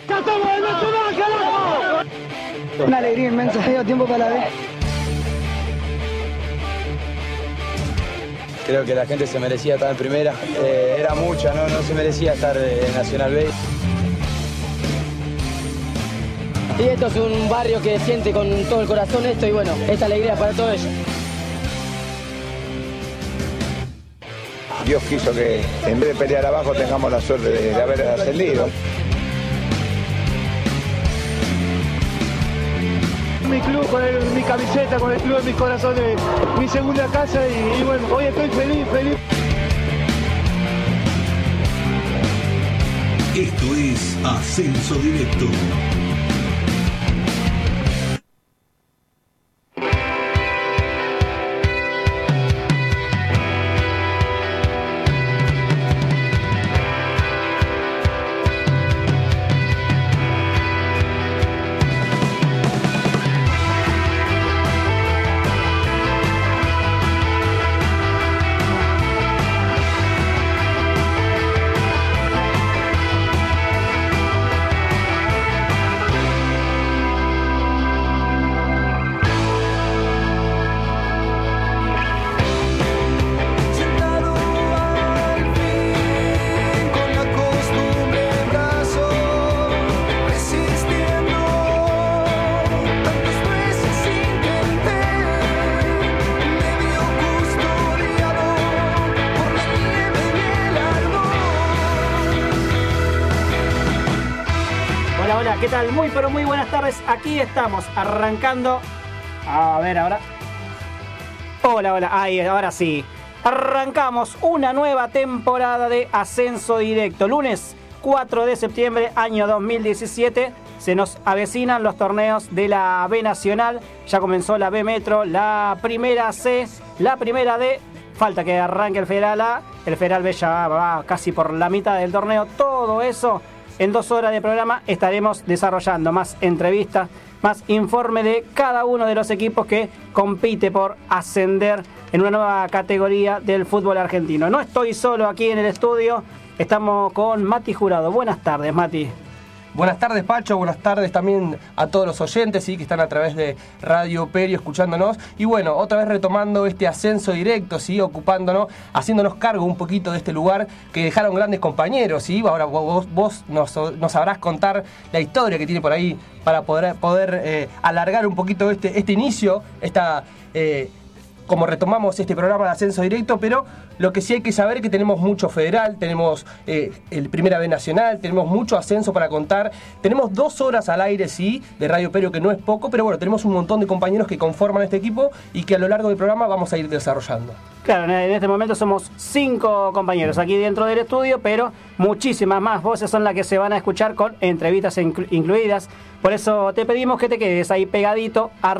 Una alegría inmensa, dio tiempo para la vez. Creo que la gente se merecía estar en primera, era mucha, no se merecía estar en Nacional B. Y esto es un barrio que siente con todo el corazón esto y bueno, esta alegría para todos ellos. Dios quiso que en vez de pelear abajo tengamos la suerte de haber ascendido. Mi club, con mi camiseta, con el club en mis corazones, mi segunda casa y bueno, hoy estoy feliz. Esto es Ascenso Directo. Hola, ¿qué tal? Muy pero muy buenas tardes. Aquí estamos arrancando. A ver ahora. Hola, ahí, ahora sí. Arrancamos una nueva temporada de Ascenso Directo. Lunes 4 de septiembre, año 2017. Se nos avecinan los torneos de la B Nacional. Ya comenzó la B Metro, la primera C, la primera D. Falta que arranque el Federal A. El Federal B ya va casi por la mitad del torneo. Todo eso en 2 horas de programa estaremos desarrollando más entrevistas, más informe de cada uno de los equipos que compite por ascender en una nueva categoría del fútbol argentino. No estoy solo aquí en el estudio, estamos con Mati Jurado. Buenas tardes, Mati. Buenas tardes, Pacho, buenas tardes también a todos los oyentes, ¿sí?, que están a través de Radio Perio escuchándonos. Y bueno, otra vez retomando este ascenso directo, ¿sí?, ocupándonos, haciéndonos cargo un poquito de este lugar que dejaron grandes compañeros, ¿sí? Ahora vos nos sabrás contar la historia que tiene por ahí para poder alargar un poquito este inicio, como retomamos este programa de ascenso directo. Pero lo que sí hay que saber es que tenemos mucho federal, tenemos el Primera B Nacional, tenemos mucho ascenso para contar, tenemos 2 horas al aire, sí, de Radio Perio, que no es poco, pero bueno, tenemos un montón de compañeros que conforman este equipo y que a lo largo del programa vamos a ir desarrollando. Claro, en este momento somos 5 compañeros aquí dentro del estudio, pero muchísimas más voces son las que se van a escuchar con entrevistas incluidas. Por eso te pedimos que te quedes ahí pegadito a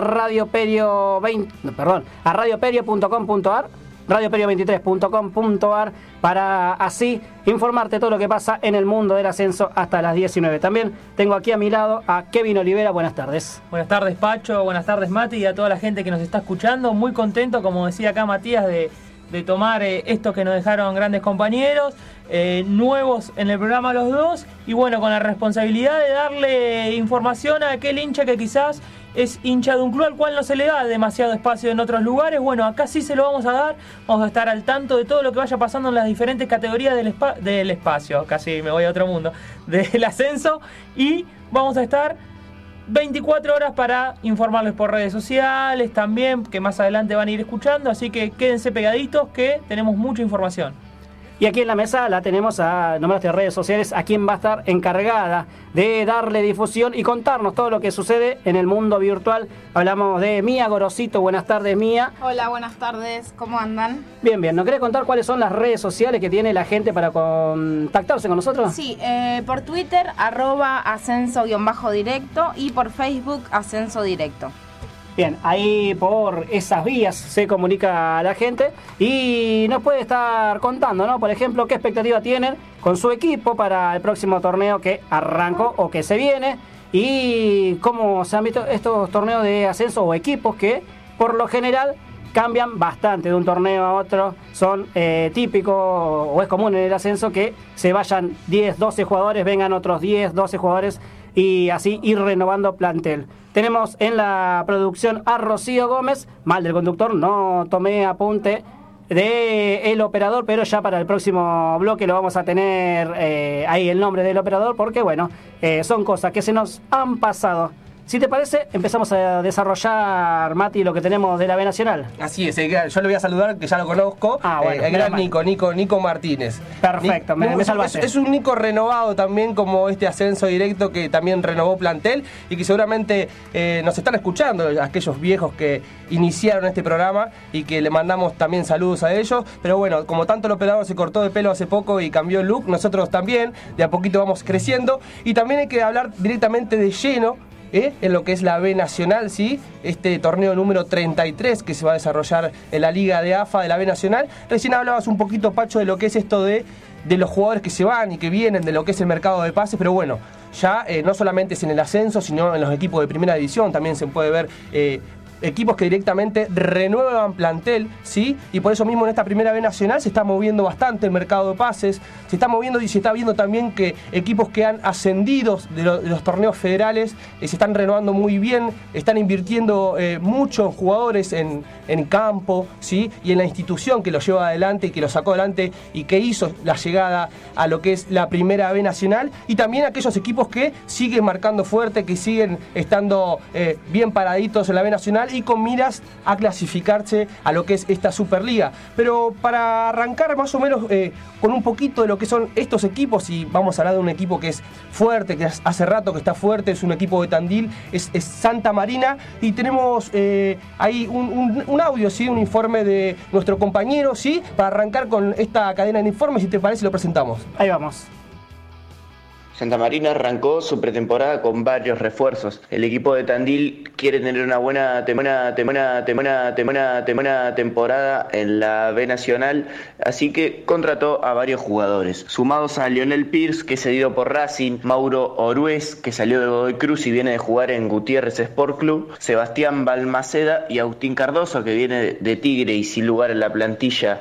radioperio.com.ar, radioperio23.com.ar, para así informarte todo lo que pasa en el mundo del ascenso hasta las 19. También tengo aquí a mi lado a Kevin Olivera. Buenas tardes. Buenas tardes, Pacho, buenas tardes, Mati, y a toda la gente que nos está escuchando. Muy contento, como decía acá Matías, de tomar esto que nos dejaron grandes compañeros, nuevos en el programa los dos, y bueno, con la responsabilidad de darle información a aquel hincha que quizás es hincha de un club al cual no se le da demasiado espacio en otros lugares. Bueno, acá sí se lo vamos a dar, vamos a estar al tanto de todo lo que vaya pasando en las diferentes categorías del espacio, casi me voy a otro mundo, del ascenso, y vamos a estar 24 horas para informarles por redes sociales también, que más adelante van a ir escuchando, así que quédense pegaditos que tenemos mucha información. Y aquí en la mesa la tenemos a nombraste redes sociales, a quien va a estar encargada de darle difusión y contarnos todo lo que sucede en el mundo virtual. Hablamos de Mía Gorosito. Buenas tardes, Mía. Hola, buenas tardes. ¿Cómo andan? Bien. ¿Nos querés contar cuáles son las redes sociales que tiene la gente para contactarse con nosotros? Sí, por Twitter, @ascenso_directo, y por Facebook, Ascenso Directo. Bien, ahí por esas vías se comunica a la gente y nos puede estar contando, ¿no? Por ejemplo, qué expectativa tienen con su equipo para el próximo torneo que arrancó o que se viene, y cómo se han visto estos torneos de ascenso o equipos que por lo general cambian bastante de un torneo a otro. Son típicos o es común en el ascenso que se vayan 10, 12 jugadores, vengan otros 10, 12 jugadores y así ir renovando plantel. Tenemos en la producción a Rocío Gómez, mal del conductor, no tomé apunte de el operador, pero ya para el próximo bloque lo vamos a tener ahí el nombre del operador, porque bueno, son cosas que se nos han pasado. Si te parece, empezamos a desarrollar, Mati, lo que tenemos de la B Nacional. Así es, yo le voy a saludar, que ya lo conozco, bueno, el gran Nico Martínez. Perfecto, me salvaste. Es un Nico renovado también, como este ascenso directo que también renovó plantel y que seguramente nos están escuchando, aquellos viejos que iniciaron este programa y que le mandamos también saludos a ellos. Pero bueno, como tanto el operador se cortó de pelo hace poco y cambió el look, nosotros también, de a poquito vamos creciendo. Y también hay que hablar directamente de lleno en lo que es la B Nacional, ¿sí? Este torneo número 33 que se va a desarrollar en la Liga de AFA de la B Nacional. Recién hablabas un poquito, Pacho, de lo que es esto de los jugadores que se van y que vienen, de lo que es el mercado de pases, pero bueno, ya no solamente es en el ascenso, sino en los equipos de primera división, también se puede ver equipos que directamente renuevan plantel, ¿sí? Y por eso mismo en esta primera B Nacional se está moviendo bastante el mercado de pases, se está moviendo y se está viendo también que equipos que han ascendido de los torneos federales se están renovando muy bien, están invirtiendo mucho en jugadores en campo, ¿sí? Y en la institución que lo lleva adelante y que lo sacó adelante y que hizo la llegada a lo que es la primera B Nacional, y también aquellos equipos que siguen marcando fuerte, que siguen estando bien paraditos en la B Nacional y con miras a clasificarse a lo que es esta Superliga. Pero para arrancar más o menos con un poquito de lo que son estos equipos, y vamos a hablar de un equipo que es fuerte, que hace rato que está fuerte, es un equipo de Tandil, es Santa Marina, y tenemos ahí un audio, ¿sí? Un informe de nuestro compañero, ¿sí? Para arrancar con esta cadena de informes, si te parece lo presentamos. Ahí vamos. Santa Marina arrancó su pretemporada con varios refuerzos. El equipo de Tandil quiere tener una buena temporada en la B Nacional, así que contrató a varios jugadores, sumados a Lionel Pierce, que es cedido por Racing, Mauro Orués, que salió de Godoy Cruz y viene de jugar en Gutiérrez Sport Club, Sebastián Balmaceda y Agustín Cardoso, que viene de Tigre y sin lugar en la plantilla.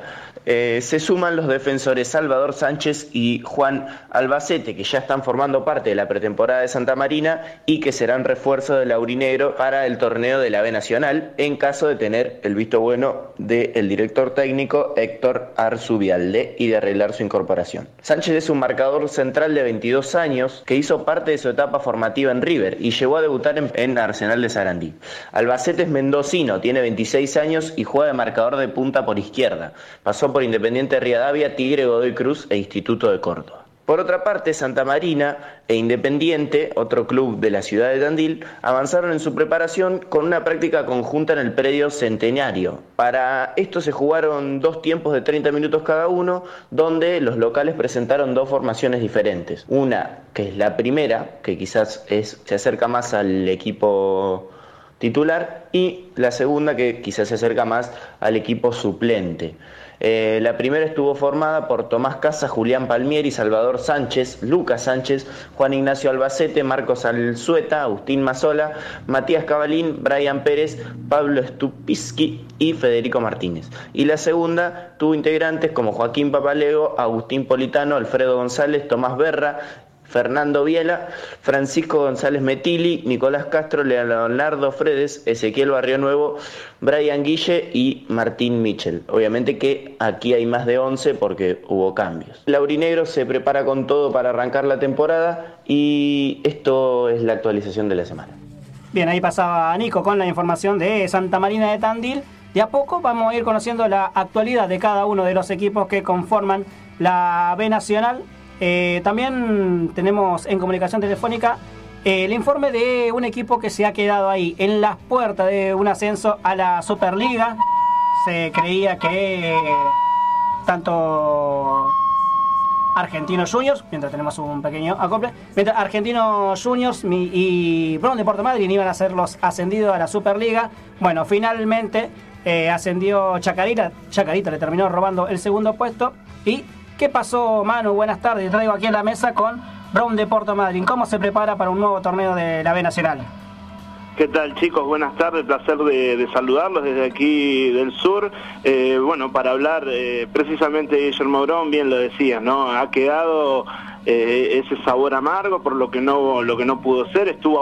Se suman los defensores Salvador Sánchez y Juan Albacete, que ya están formando parte de la pretemporada de Santa Marina y que serán refuerzo del aurinegro para el torneo de la B Nacional, en caso de tener el visto bueno del director técnico Héctor Arzubialde y de arreglar su incorporación. Sánchez es un marcador central de 22 años que hizo parte de su etapa formativa en River y llegó a debutar en Arsenal de Sarandí. Albacete es mendocino, tiene 26 años y juega de marcador de punta por izquierda. Pasó por Independiente Rivadavia, Tigre, Godoy Cruz e Instituto de Córdoba. Por otra parte, Santa Marina e Independiente, otro club de la ciudad de Tandil, avanzaron en su preparación con una práctica conjunta en el predio Centenario. Para esto se jugaron 2 tiempos de 30 minutos cada uno, donde los locales presentaron 2 formaciones diferentes. Una, que es la primera, que quizás se acerca más al equipo titular, y la segunda, que quizás se acerca más al equipo suplente. La primera estuvo formada por Tomás Casas, Julián Palmieri, Salvador Sánchez, Lucas Sánchez, Juan Ignacio Albacete, Marcos Alzueta, Agustín Mazola, Matías Cabalín, Brian Pérez, Pablo Stupisky y Federico Martínez. Y la segunda tuvo integrantes como Joaquín Papalego, Agustín Politano, Alfredo González, Tomás Berra, Fernando Viela, Francisco González Metili, Nicolás Castro, Leonardo Fredes, Ezequiel Barrio Nuevo, Brian Guille y Martín Michel. Obviamente que aquí hay más de 11 porque hubo cambios. El aurinegro se prepara con todo para arrancar la temporada y esto es la actualización de la semana. Bien, ahí pasaba Nico con la información de Santa Marina de Tandil. De a poco vamos a ir conociendo la actualidad de cada uno de los equipos que conforman la B Nacional. También tenemos en comunicación telefónica el informe de un equipo que se ha quedado ahí en las puertas de un ascenso a la Superliga. Se creía que tanto Argentinos Juniors, mientras tenemos un pequeño acople, mientras Argentinos Juniors y Brown de Puerto Madryn iban a ser los ascendidos a la Superliga. Bueno, finalmente ascendió Chacarita. Chacarita le terminó robando el segundo puesto. Y ¿qué pasó, Manu? Buenas tardes. Traigo aquí en la mesa con Brown de Puerto Madryn. ¿Cómo se prepara para un nuevo torneo de la B Nacional? ¿Qué tal, chicos? Buenas tardes, placer de saludarlos desde aquí del sur. Bueno, para hablar precisamente de Guillermo Brown, bien lo decías, ¿no? Ha quedado ese sabor amargo por lo que no pudo ser. Estuvo a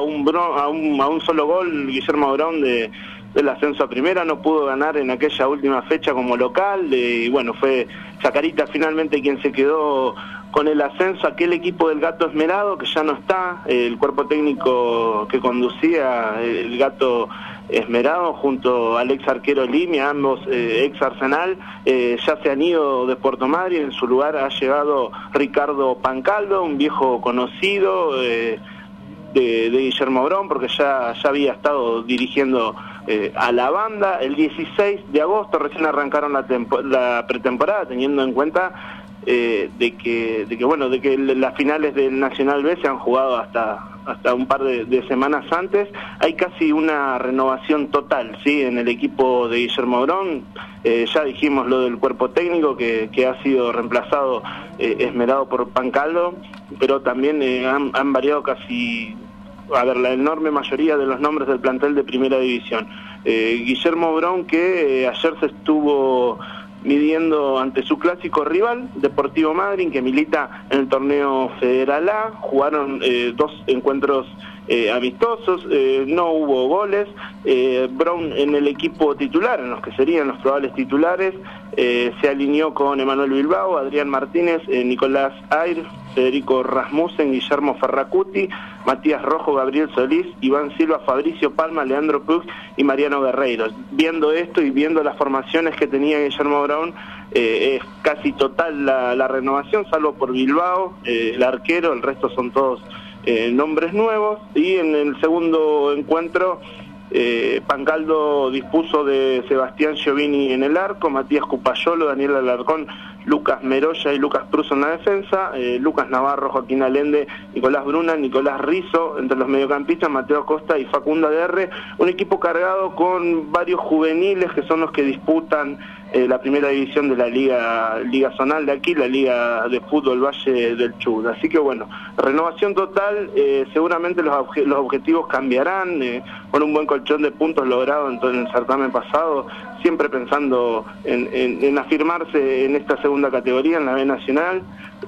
un solo gol Guillermo Brown del ascenso a primera, no pudo ganar en aquella última fecha como local, y bueno, fue Chacarita finalmente quien se quedó con el ascenso. Aquel equipo del Gato Esmerado, que ya no está, el cuerpo técnico que conducía el Gato Esmerado junto al ex arquero Limia, ambos ex Arsenal, ya se han ido de Puerto Madryn. En su lugar ha llegado Ricardo Pancaldo, un viejo conocido de Guillermo Brown, porque ya había estado dirigiendo a la banda. El 16 de agosto recién arrancaron la pretemporada, teniendo en cuenta de que las finales del Nacional B se han jugado hasta un par de semanas antes. Hay casi una renovación total, ¿sí?, en el equipo de Guillermo Brown. Ya dijimos lo del cuerpo técnico que ha sido reemplazado, esmerado por Pancaldo, pero también han variado casi, la enorme mayoría de los nombres del plantel de primera división. Guillermo Brown, que ayer se estuvo midiendo ante su clásico rival, Deportivo Madryn, que milita en el torneo Federal A. Jugaron 2 encuentros amistosos, no hubo goles. Brown en el equipo titular, en los que serían los probables titulares, se alineó con Emanuel Bilbao, Adrián Martínez, Nicolás Air, Federico Rasmussen, Guillermo Ferracuti, Matías Rojo, Gabriel Solís, Iván Silva, Fabricio Palma, Leandro Puig y Mariano Guerreiro. Viendo esto y viendo las formaciones que tenía Guillermo Brown, es casi total la renovación, salvo por Bilbao, el arquero. El resto son todos nombres nuevos. Y en el segundo encuentro, Pancaldo dispuso de Sebastián Giovini en el arco, Matías Cupayolo, Daniel Alarcón, Lucas Meroya y Lucas Pruso en la defensa, Lucas Navarro, Joaquín Allende, Nicolás Bruna, Nicolás Rizzo entre los mediocampistas, Mateo Costa y Facundo Aguerre. Un equipo cargado con varios juveniles que son los que disputan la primera división de la liga zonal de aquí, la Liga de Fútbol Valle del Chubut. Así que bueno, renovación total. Seguramente los objetivos cambiarán, con un buen colchón de puntos logrado en el certamen pasado, siempre pensando en afirmarse en esta segunda categoría, en la B Nacional.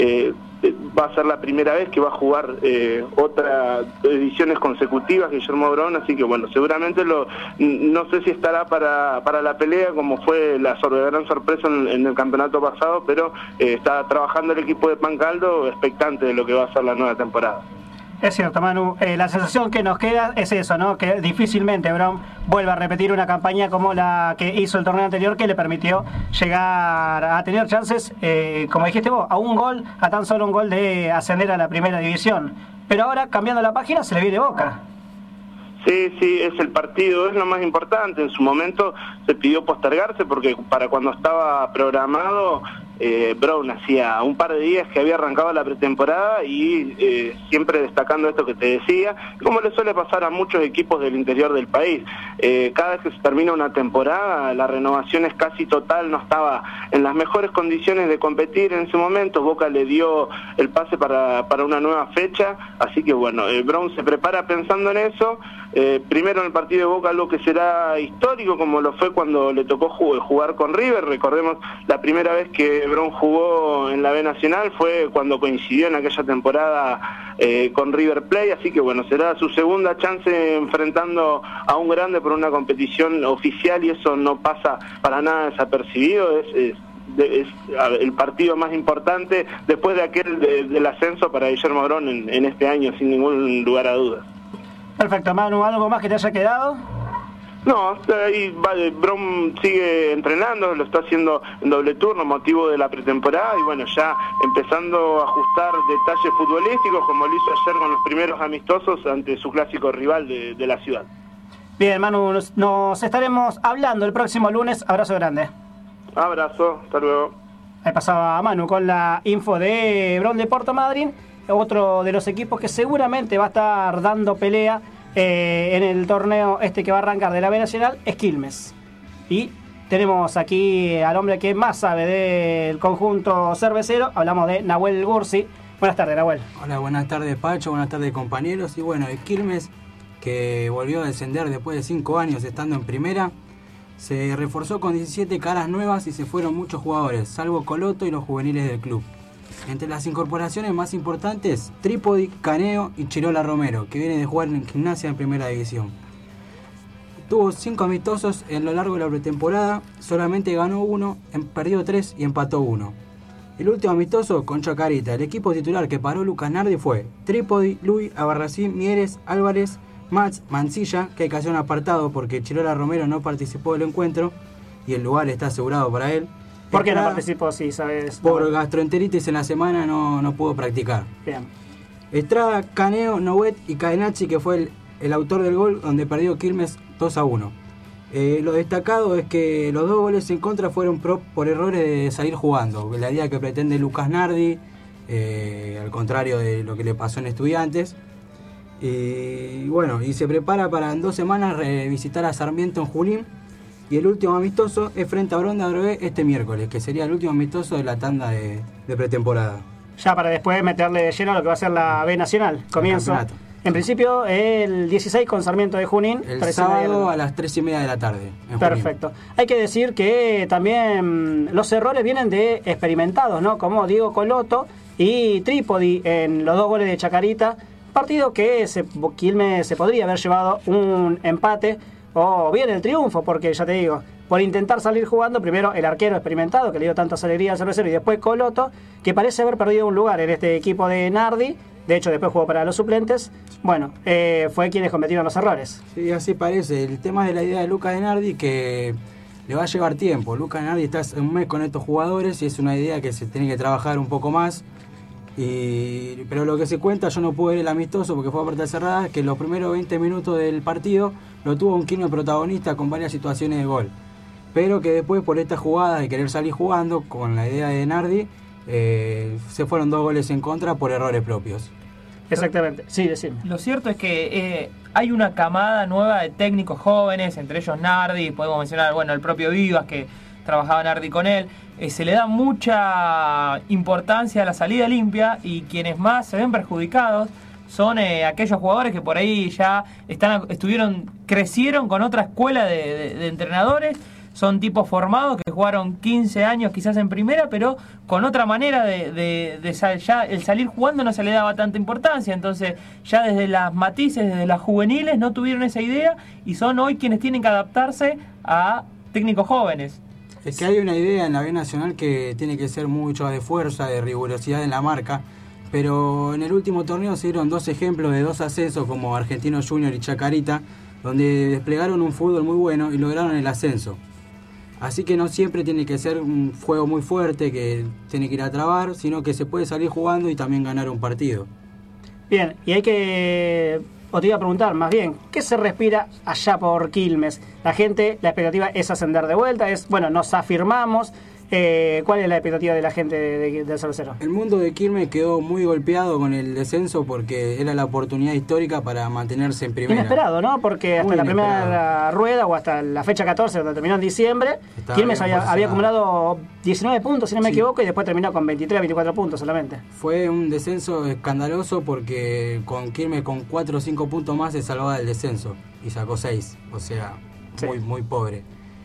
Va a ser la primera vez que va a jugar otras ediciones consecutivas Guillermo Brown, así que bueno, seguramente no sé si estará para la pelea, como fue la gran sorpresa en el campeonato pasado, pero está trabajando el equipo de Pancaldo, expectante de lo que va a ser la nueva temporada. Es cierto, Manu. La sensación que nos queda es eso, ¿no? Que difícilmente Brown vuelva a repetir una campaña como la que hizo el torneo anterior, que le permitió llegar a tener chances, como dijiste vos, a tan solo un gol de ascender a la primera división. Pero ahora, cambiando la página, se le viene Boca. Sí, es el partido, es lo más importante. En su momento se pidió postergarse porque para cuando estaba programado, Brown hacía un par de días que había arrancado la pretemporada y siempre destacando esto que te decía, como le suele pasar a muchos equipos del interior del país. Cada vez que se termina una temporada, la renovación es casi total, no estaba en las mejores condiciones de competir en ese momento. Boca le dio el pase para una nueva fecha, así que bueno, Brown se prepara pensando en eso. Primero en el partido de Boca, algo que será histórico, como lo fue cuando le tocó jugar con River. Recordemos, la primera vez que Brown jugó en la B Nacional fue cuando coincidió en aquella temporada con River Plate, así que bueno, será su segunda chance enfrentando a un grande por una competición oficial, y eso no pasa para nada desapercibido. Es el partido más importante después de aquel del ascenso para Guillermo Brown en este año, sin ningún lugar a dudas. Perfecto, Manu, ¿algo más que te haya quedado? No, ahí Brown sigue entrenando, lo está haciendo en doble turno, motivo de la pretemporada, y bueno, ya empezando a ajustar detalles futbolísticos, como lo hizo ayer con los primeros amistosos ante su clásico rival de la ciudad. Bien, Manu, nos estaremos hablando el próximo lunes. Abrazo grande. Abrazo, hasta luego. Ahí pasaba Manu con la info de Brown de Puerto Madryn, otro de los equipos que seguramente va a estar dando pelea en el torneo que va a arrancar de la B Nacional, es Quilmes. Y tenemos aquí al hombre que más sabe del conjunto cervecero. Hablamos de Nahuel Gursi. Buenas tardes, Nahuel. Hola, buenas tardes, Pacho, buenas tardes, compañeros. Y bueno, el Quilmes que volvió a descender después de 5 años estando en primera, se reforzó con 17 caras nuevas y se fueron muchos jugadores, salvo Coloto y los juveniles del club. Entre las incorporaciones más importantes, Trípodi, Caneo y Chirola Romero, que viene de jugar en Gimnasia en primera división. Tuvo 5 amistosos en lo largo de la pretemporada, solamente ganó 1, perdió 3 y empató 1. El último amistoso con Chacarita. El equipo titular que paró Lucas Nardi fue Trípodi, Luis, Abarracín, Mieres, Álvarez, Mats, Mancilla, que hay que hacer un apartado porque Chirola Romero no participó del encuentro y el lugar está asegurado para él. ¿Por qué no participó, si sabes? Por gastroenteritis en la semana no pudo practicar. Bien. Estrada, Caneo, Novet y Cadenacci, que fue el autor del gol donde perdió Quilmes 2-1. Lo destacado es que los 2 goles en contra fueron por errores de salir jugando. La idea que pretende Lucas Nardi, al contrario de lo que le pasó en Estudiantes. Y bueno, y se prepara para en 2 semanas visitar a Sarmiento en Junín. Y el último amistoso es frente a Bronda Drogué este miércoles, que sería el último amistoso de la tanda de pretemporada. Ya para después meterle de lleno a lo que va a ser la B Nacional. Comienzo. En principio, el 16 con Sarmiento de Junín. El sábado a las 3:30 de la tarde. Perfecto. Hay que decir que también los errores vienen de experimentados, ¿no? Como Diego Coloto y Trípodi en los 2 goles de Chacarita. Partido que Quilmes se podría haber llevado un empate o bien el triunfo, porque ya te digo, por intentar salir jugando, primero el arquero experimentado que le dio tantas alegrías al cervecero y después Coloto, que parece haber perdido un lugar en este equipo de Nardi. De hecho, después jugó para los suplentes. Bueno, fue quienes cometieron los errores. Sí, así parece. El tema de la idea de Lucas de Nardi que le va a llevar tiempo. Lucas de Nardi está un mes con estos jugadores y es una idea que se tiene que trabajar un poco más. Pero lo que se cuenta, yo no pude ver el amistoso porque fue a puerta cerrada, es que los primeros 20 minutos del partido lo tuvo un Quilmes protagonista con varias situaciones de gol. Pero que después, por esta jugada de querer salir jugando con la idea de Nardi, se fueron 2 goles en contra por errores propios. Exactamente, sí, decime. Lo cierto es que hay una camada nueva de técnicos jóvenes, entre ellos Nardi, podemos mencionar, bueno, el propio Vivas, que trabajaba Nardi con él. Se le da mucha importancia a la salida limpia y quienes más se ven perjudicados son aquellos jugadores que por ahí ya crecieron con otra escuela de entrenadores. Son tipos formados que jugaron 15 años quizás en primera, pero con otra manera ya el salir jugando no se le daba tanta importancia. Entonces ya desde las matices, desde las juveniles no tuvieron esa idea y son hoy quienes tienen que adaptarse a técnicos jóvenes. Es que hay una idea en la B Nacional que tiene que ser mucho de fuerza, de rigurosidad en la marca, pero en el último torneo se dieron 2 ejemplos de 2 ascensos como Argentino Junior y Chacarita, donde desplegaron un fútbol muy bueno y lograron el ascenso. Así que no siempre tiene que ser un juego muy fuerte que tiene que ir a trabar, sino que se puede salir jugando y también ganar un partido. Bien, y te iba a preguntar más bien, ¿qué se respira allá por Quilmes? La expectativa es ascender de vuelta, nos afirmamos. ¿Cuál es la expectativa de la gente del cervecero? El mundo de Quilmes quedó muy golpeado con el descenso porque era la oportunidad histórica para mantenerse en primera. Inesperado, ¿no? Porque hasta la primera rueda o hasta la fecha 14, donde terminó en diciembre, Quilmes había acumulado 19 puntos, si no me equivoco, y después terminó con 23, 24 puntos solamente. Fue un descenso escandaloso porque con Quilmes con 4 o 5 puntos más se salvaba del descenso y sacó 6, o sea, muy pobre.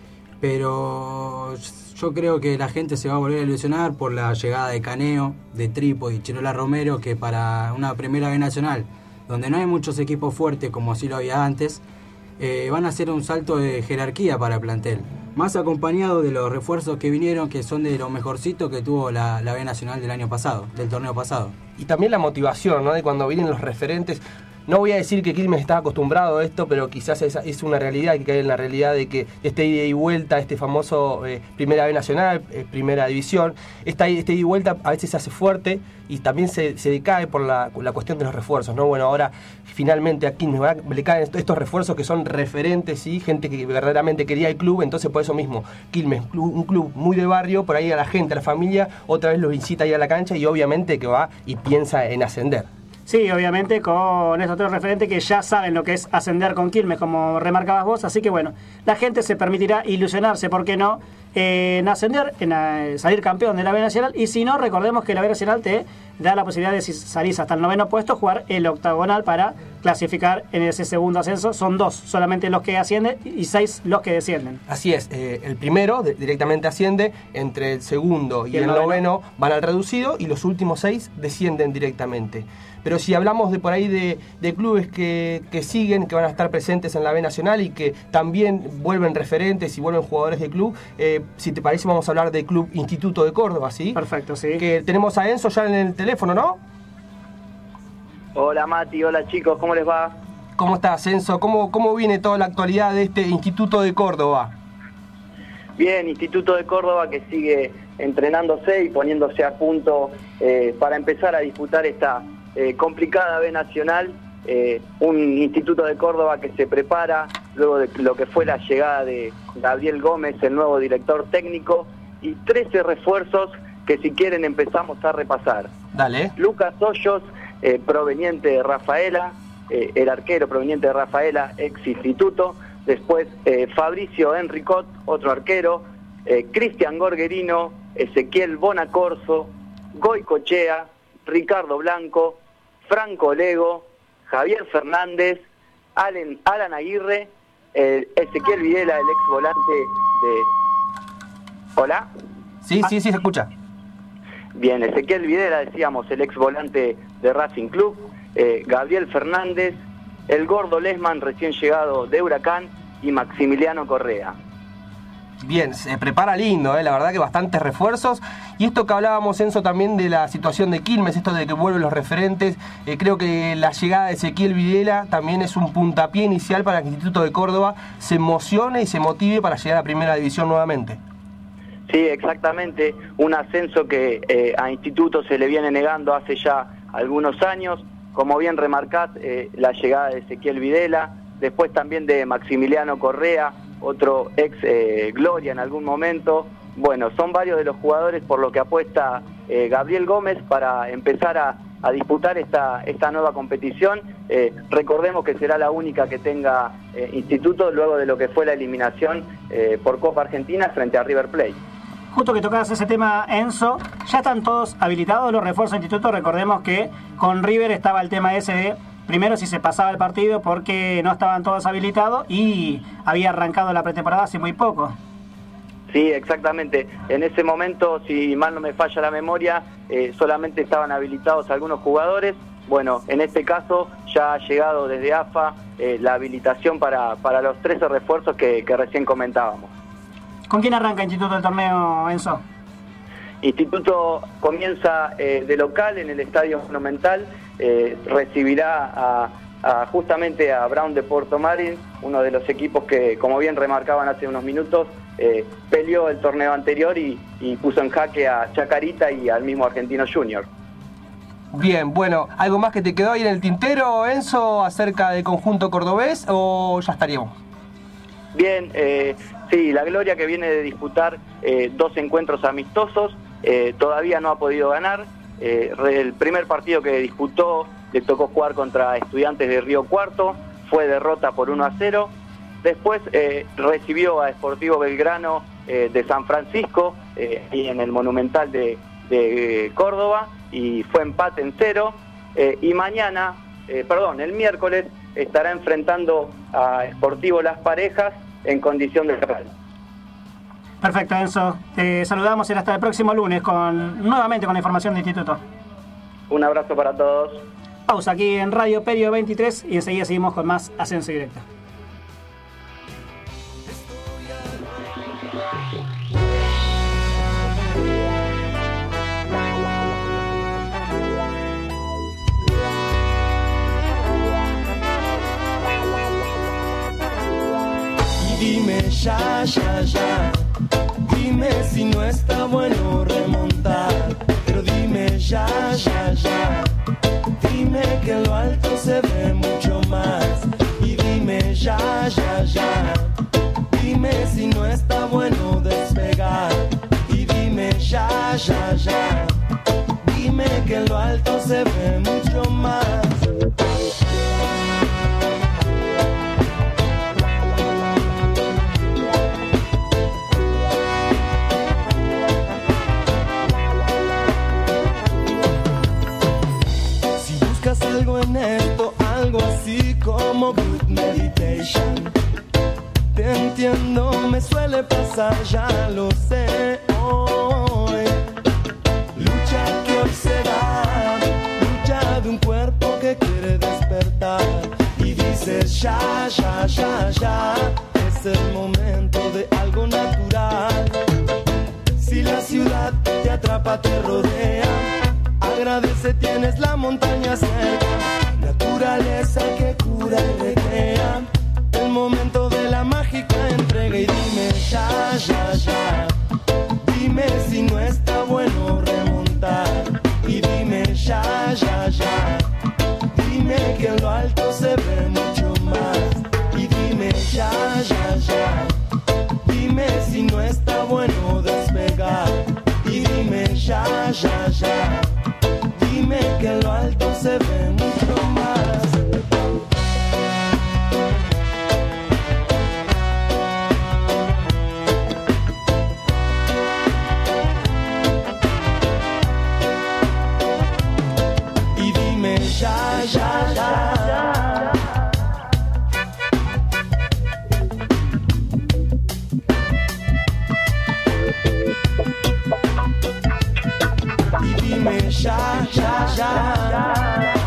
Pero yo creo que la gente se va a volver a ilusionar por la llegada de Caneo, de Trípodi y Chirola Romero, que para una primera B nacional, donde no hay muchos equipos fuertes como sí lo había antes, van a hacer un salto de jerarquía para el plantel. Más acompañado de los refuerzos que vinieron, que son de lo mejorcito que tuvo la B nacional del año pasado, del torneo pasado. Y también la motivación, ¿no? De cuando vienen los referentes. No voy a decir que Quilmes está acostumbrado a esto, pero quizás es una realidad, hay que caer en la realidad de que este ida y vuelta, este famoso Primera B Nacional, Primera División, este ida y vuelta a veces se hace fuerte y también se decae por la cuestión de los refuerzos, ¿no? Bueno, ahora finalmente a Quilmes le caen estos refuerzos que son referentes, ¿sí? Gente que verdaderamente quería el club, entonces por eso mismo, Quilmes, un club muy de barrio, por ahí a la gente, a la familia, otra vez los incita a ir a la cancha y obviamente que va y piensa en ascender. Sí, obviamente con estos 3 referentes que ya saben lo que es ascender con Quilmes, como remarcabas vos, así que bueno, la gente se permitirá ilusionarse, ¿por qué no?, en ascender, en salir campeón de la B Nacional, y si no, recordemos que la B Nacional te da la posibilidad de, si salís hasta el 9º puesto, jugar el octagonal para clasificar en ese segundo ascenso. Son 2 solamente los que ascienden y 6 los que descienden. Así es, el primero directamente asciende, entre el segundo y el noveno van al reducido y los últimos 6 descienden directamente. Pero si hablamos de por ahí de clubes que siguen, que van a estar presentes en la B Nacional y que también vuelven referentes y vuelven jugadores de club, si te parece vamos a hablar del Club Instituto de Córdoba, ¿sí? Perfecto, sí. Que tenemos a Enzo ya en el teléfono, ¿no? Hola Mati, hola chicos, ¿cómo les va? ¿Cómo estás, Enzo? ¿Cómo viene toda la actualidad de este Instituto de Córdoba? Bien, Instituto de Córdoba que sigue entrenándose y poniéndose a punto para empezar a disputar esta complicada B Nacional, un Instituto de Córdoba que se prepara luego de lo que fue la llegada de Gabriel Gómez, el nuevo director técnico, y 13 refuerzos que si quieren empezamos a repasar. Dale. Lucas Hoyos, proveniente de Rafaela, el arquero proveniente de Rafaela, ex Instituto. Después Fabricio Enricot, otro arquero, Cristian Gorgerino, Ezequiel Bonacorso, Goicochea, Ricardo Blanco, Franco Lego, Javier Fernández, Alan Aguirre, Ezequiel Videla, el ex volante de... ¿Hola? Sí, se escucha. Bien, Ezequiel Videla, decíamos, el ex volante de Racing Club, Gabriel Fernández, el Gordo Lesman, recién llegado de Huracán, y Maximiliano Correa. Bien, se prepara lindo, la verdad que bastantes refuerzos. Y esto que hablábamos, Enzo, también de la situación de Quilmes, esto de que vuelven los referentes, creo que la llegada de Ezequiel Videla también es un puntapié inicial para que el Instituto de Córdoba se emocione y se motive para llegar a Primera División nuevamente. Sí, exactamente, un ascenso que a Instituto se le viene negando hace ya algunos años. Como bien remarcás, la llegada de Ezequiel Videla, después también de Maximiliano Correa, otro ex Gloria en algún momento. Bueno, son varios de los jugadores por lo que apuesta Gabriel Gómez para empezar a disputar esta nueva competición. Recordemos que será la única que tenga Instituto luego de lo que fue la eliminación por Copa Argentina frente a River Plate. Justo que tocabas ese tema, Enzo, ya están todos habilitados los refuerzos de Instituto. Recordemos que con River estaba el tema ese de primero si se pasaba el partido porque no estaban todos habilitados y había arrancado la pretemporada hace muy poco. Sí, exactamente. En ese momento, si mal no me falla la memoria, solamente estaban habilitados algunos jugadores. Bueno, en este caso ya ha llegado desde AFA la habilitación para los 13 refuerzos que recién comentábamos. ¿Con quién arranca Instituto el torneo, Enzo? Instituto comienza de local en el Estadio Monumental, recibirá justamente a Brown de Puerto Madryn, uno de los equipos que, como bien remarcaban hace unos minutos, peleó el torneo anterior y puso en jaque a Chacarita y al mismo Argentino Junior. Bien, bueno, ¿algo más que te quedó ahí en el tintero, Enzo, acerca del conjunto cordobés o ya estaríamos? Bien, sí, la Gloria que viene de disputar 2 encuentros amistosos, todavía no ha podido ganar. El primer partido que disputó le tocó jugar contra Estudiantes de Río Cuarto, fue derrota por 1-0. Después recibió a Sportivo Belgrano de San Francisco y en el Monumental de Córdoba y fue empate en 0. Y mañana, el miércoles, estará enfrentando a Sportivo Las Parejas en condición de local. Perfecto, Enzo. Te saludamos y hasta el próximo lunes nuevamente con la información de Instituto. Un abrazo para todos. Pausa aquí en Radio Perio 23 y enseguida seguimos con más Ascenso Directo. Dime ya, dime si no está bueno remontar, pero dime ya, dime que en lo alto se ve mucho más, y dime ya, dime si no está bueno despegar, y dime ya, dime que en lo alto se ve mucho más. Algo en esto, algo así como good meditation. Te entiendo, me suele pasar, ya lo sé hoy. Lucha que hoy se da, lucha de un cuerpo que quiere despertar. Y dices ya, ya, ya, ya, es el momento de algo natural. Si la ciudad te atrapa, te rodea, agradece, tienes la montaña cerca. Naturaleza que cura y recrea, el momento de la mágica entrega. Y dime ya, ya, ya, dime si no está bueno remontar. Y dime ya, ya, ya, dime que en lo alto se ve mucho más. Y dime ya, ya, ya, dime si no está bueno despegar. Y dime ya, ya, ya, dime que en lo alto se ve mucho más. Y dime ya, ya, ya. Y dime ya, ya, ya.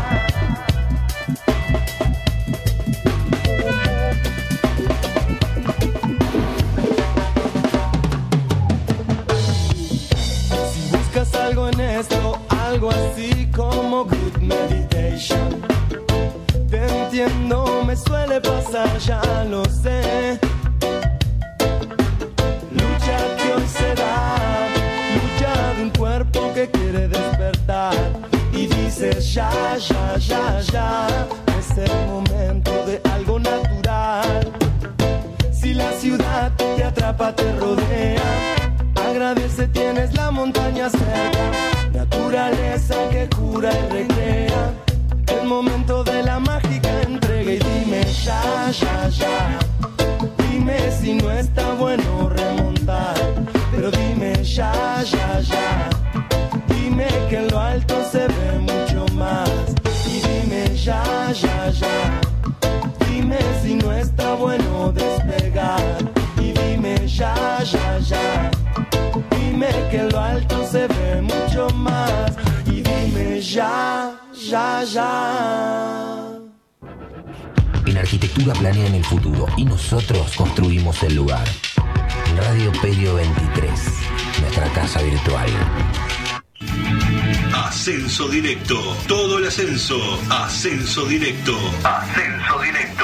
Si buscas algo en esto, algo así como good meditation. Te entiendo, me suele pasar, ya lo sé. Lucha que hoy se da, lucha de un cuerpo que quiere despertar. Y dices ya, ya, ya, ya, es el momento de algo natural. Si la ciudad te atrapa, te rodea, agradece, tienes la montaña cerca. Naturaleza que cura y recrea, el momento de la mágica entrega. Y dime ya, ya, ya, dime si no está bueno remontar. Pero dime ya, ya, ya, dime que en lo alto se ve mucho más. Y dime ya, ya, ya, dime si no está bueno despegar. Y dime ya, ya, ya, dime que en lo alto se ve mucho más. Y dime ya, ya, ya. En arquitectura planean el futuro y nosotros construimos el lugar. Radio Perio 23, nuestra casa virtual. Ascenso directo. Todo el ascenso. Ascenso directo. Ascenso directo.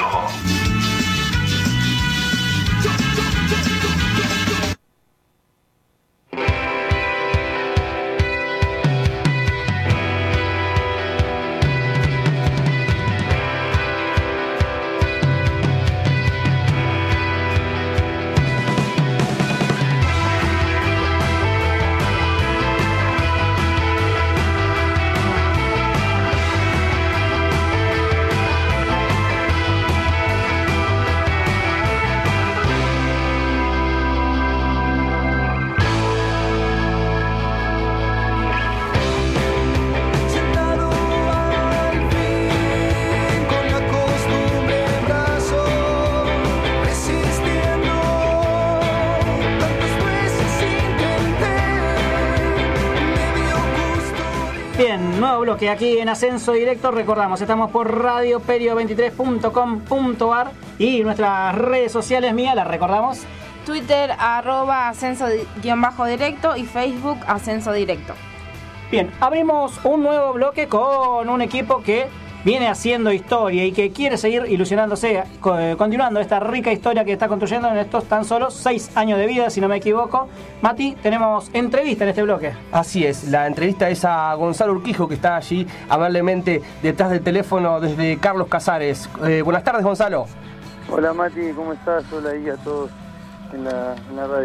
Bien, nuevo bloque aquí en Ascenso Directo. Recordamos, estamos por radioperio23.com.ar y nuestras redes sociales, Mía, las recordamos. Twitter @ascenso_directo y Facebook Ascenso Directo. Bien, abrimos un nuevo bloque con un equipo que viene haciendo historia y que quiere seguir ilusionándose, continuando esta rica historia que está construyendo en estos tan solo 6 años de vida, si no me equivoco. Mati, tenemos entrevista en este bloque. Así es, la entrevista es a Gonzalo Urquijo, que está allí amablemente detrás del teléfono desde Carlos Casares. Buenas tardes, Gonzalo. Hola Mati, ¿cómo estás? Hola ahí a todos en la radio.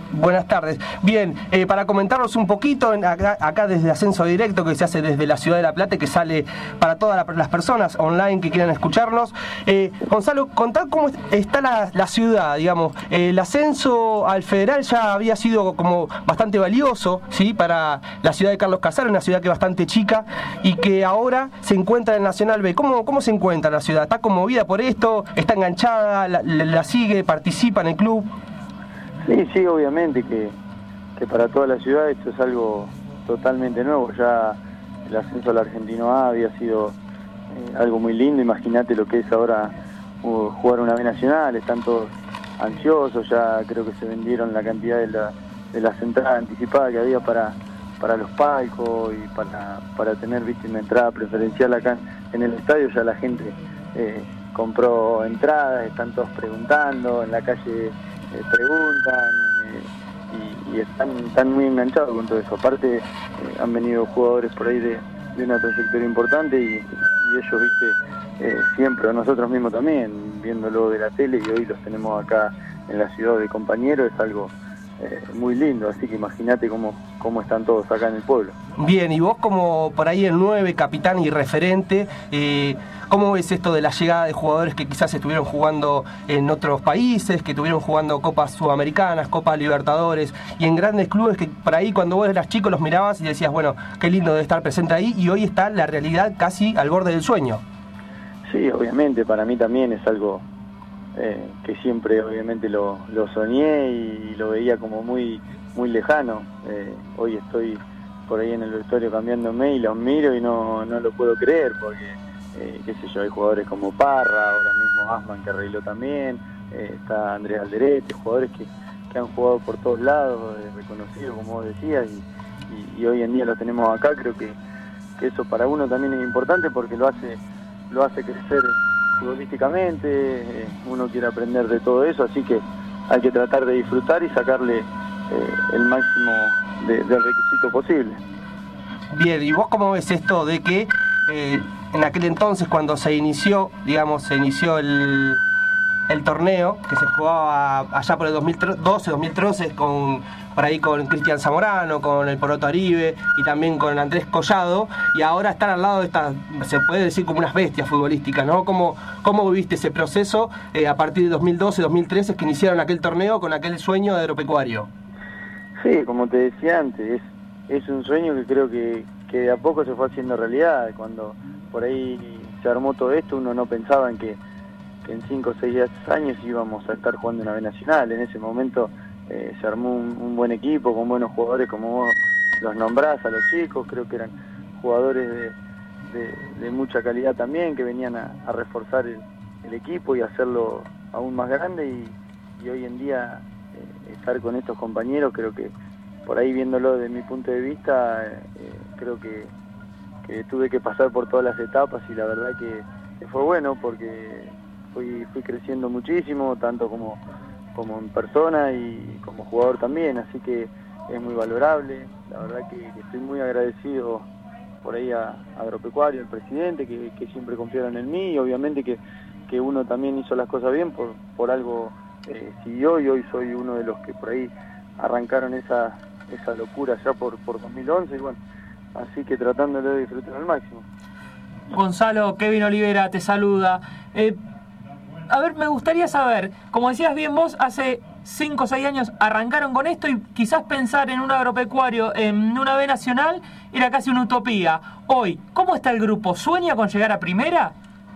Buenas tardes. Bien, para comentarnos un poquito, acá desde Ascenso Directo, que se hace desde la ciudad de La Plata, que sale para todas las personas online que quieran escucharnos. Gonzalo, contad cómo está la ciudad, digamos. El ascenso al federal ya había sido como bastante valioso, ¿sí? Para la ciudad de Carlos Casares, una ciudad que es bastante chica y que ahora se encuentra en Nacional B. ¿Cómo se encuentra la ciudad? ¿Está conmovida por esto? ¿Está enganchada? ¿La sigue? ¿Participa en el club? Sí, obviamente que para toda la ciudad esto es algo totalmente nuevo. Ya el ascenso al Argentino A había sido algo muy lindo. Imagínate lo que es ahora jugar una B Nacional. Están todos ansiosos, ya creo que se vendieron la cantidad de las entradas anticipadas que había para los palcos y para tener una entrada preferencial acá en el estadio. Ya la gente compró entradas, están todos preguntando, en la calle preguntan y están muy enganchados con todo eso. Aparte han venido jugadores por ahí de una trayectoria importante y ellos, siempre, nosotros mismos también, viéndolo de la tele, y hoy los tenemos acá en la ciudad de compañeros, es algo muy lindo. Así que imagínate cómo están todos acá en el pueblo. Bien, y vos como por ahí el 9, capitán y referente, ¿cómo ves esto de la llegada de jugadores que quizás estuvieron jugando en otros países, que estuvieron jugando Copas Sudamericanas, Copas Libertadores y en grandes clubes que por ahí cuando vos eras chico los mirabas y decías, bueno, qué lindo de estar presente ahí, y hoy está la realidad casi al borde del sueño? Sí, obviamente, para mí también es algo que siempre obviamente lo soñé y lo veía como muy lejano. Hoy estoy por ahí en el vestuario cambiándome y los miro y no lo puedo creer, porque qué sé yo, hay jugadores como Parra, ahora mismo Asman, que arregló también, está Andrés Alderete, jugadores que han jugado por todos lados, reconocidos como vos decías, y hoy en día lo tenemos acá. Creo que eso para uno también es importante porque lo hace crecer futbolísticamente. Uno quiere aprender de todo eso, así que hay que tratar de disfrutar y sacarle el máximo del requisito posible. Bien, ¿y vos cómo ves esto de que en aquel entonces, cuando se inició el torneo, que se jugaba allá por el 2012, por ahí con Cristian Zamorano, con el Poroto Aribe y también con Andrés Collado, y ahora están al lado de estas, se puede decir, como unas bestias futbolísticas, ¿no? ¿Cómo viviste ese proceso a partir de 2012, 2013, que iniciaron aquel torneo con aquel sueño de Agropecuario? Sí, como te decía antes, es un sueño que creo que de a poco se fue haciendo realidad. Cuando por ahí se armó todo esto, uno no pensaba en que en 5 o 6 años íbamos a estar jugando una B Nacional. En ese momento se armó un buen equipo con buenos jugadores, como vos los nombrás a los chicos. Creo que eran jugadores de mucha calidad también, que venían a reforzar el equipo y hacerlo aún más grande, y hoy en día estar con estos compañeros, creo que por ahí viéndolo desde mi punto de vista, creo que tuve que pasar por todas las etapas, y la verdad que fue bueno porque fui creciendo muchísimo, tanto como en persona y como jugador también, así que es muy valorable. La verdad que estoy muy agradecido por ahí a Agropecuario, al presidente, que siempre confiaron en mí, y obviamente que uno también hizo las cosas bien, por algo siguió, y hoy soy uno de los que por ahí arrancaron esa locura ya por 2011, y bueno, así que tratándolo de disfrutar al máximo. Gonzalo, Kevin Olivera te saluda. A ver, me gustaría saber, como decías bien vos, hace 5 o 6 años arrancaron con esto, y quizás pensar en un Agropecuario, en una B Nacional, era casi una utopía. Hoy, ¿cómo está el grupo? ¿Sueña con llegar a primera?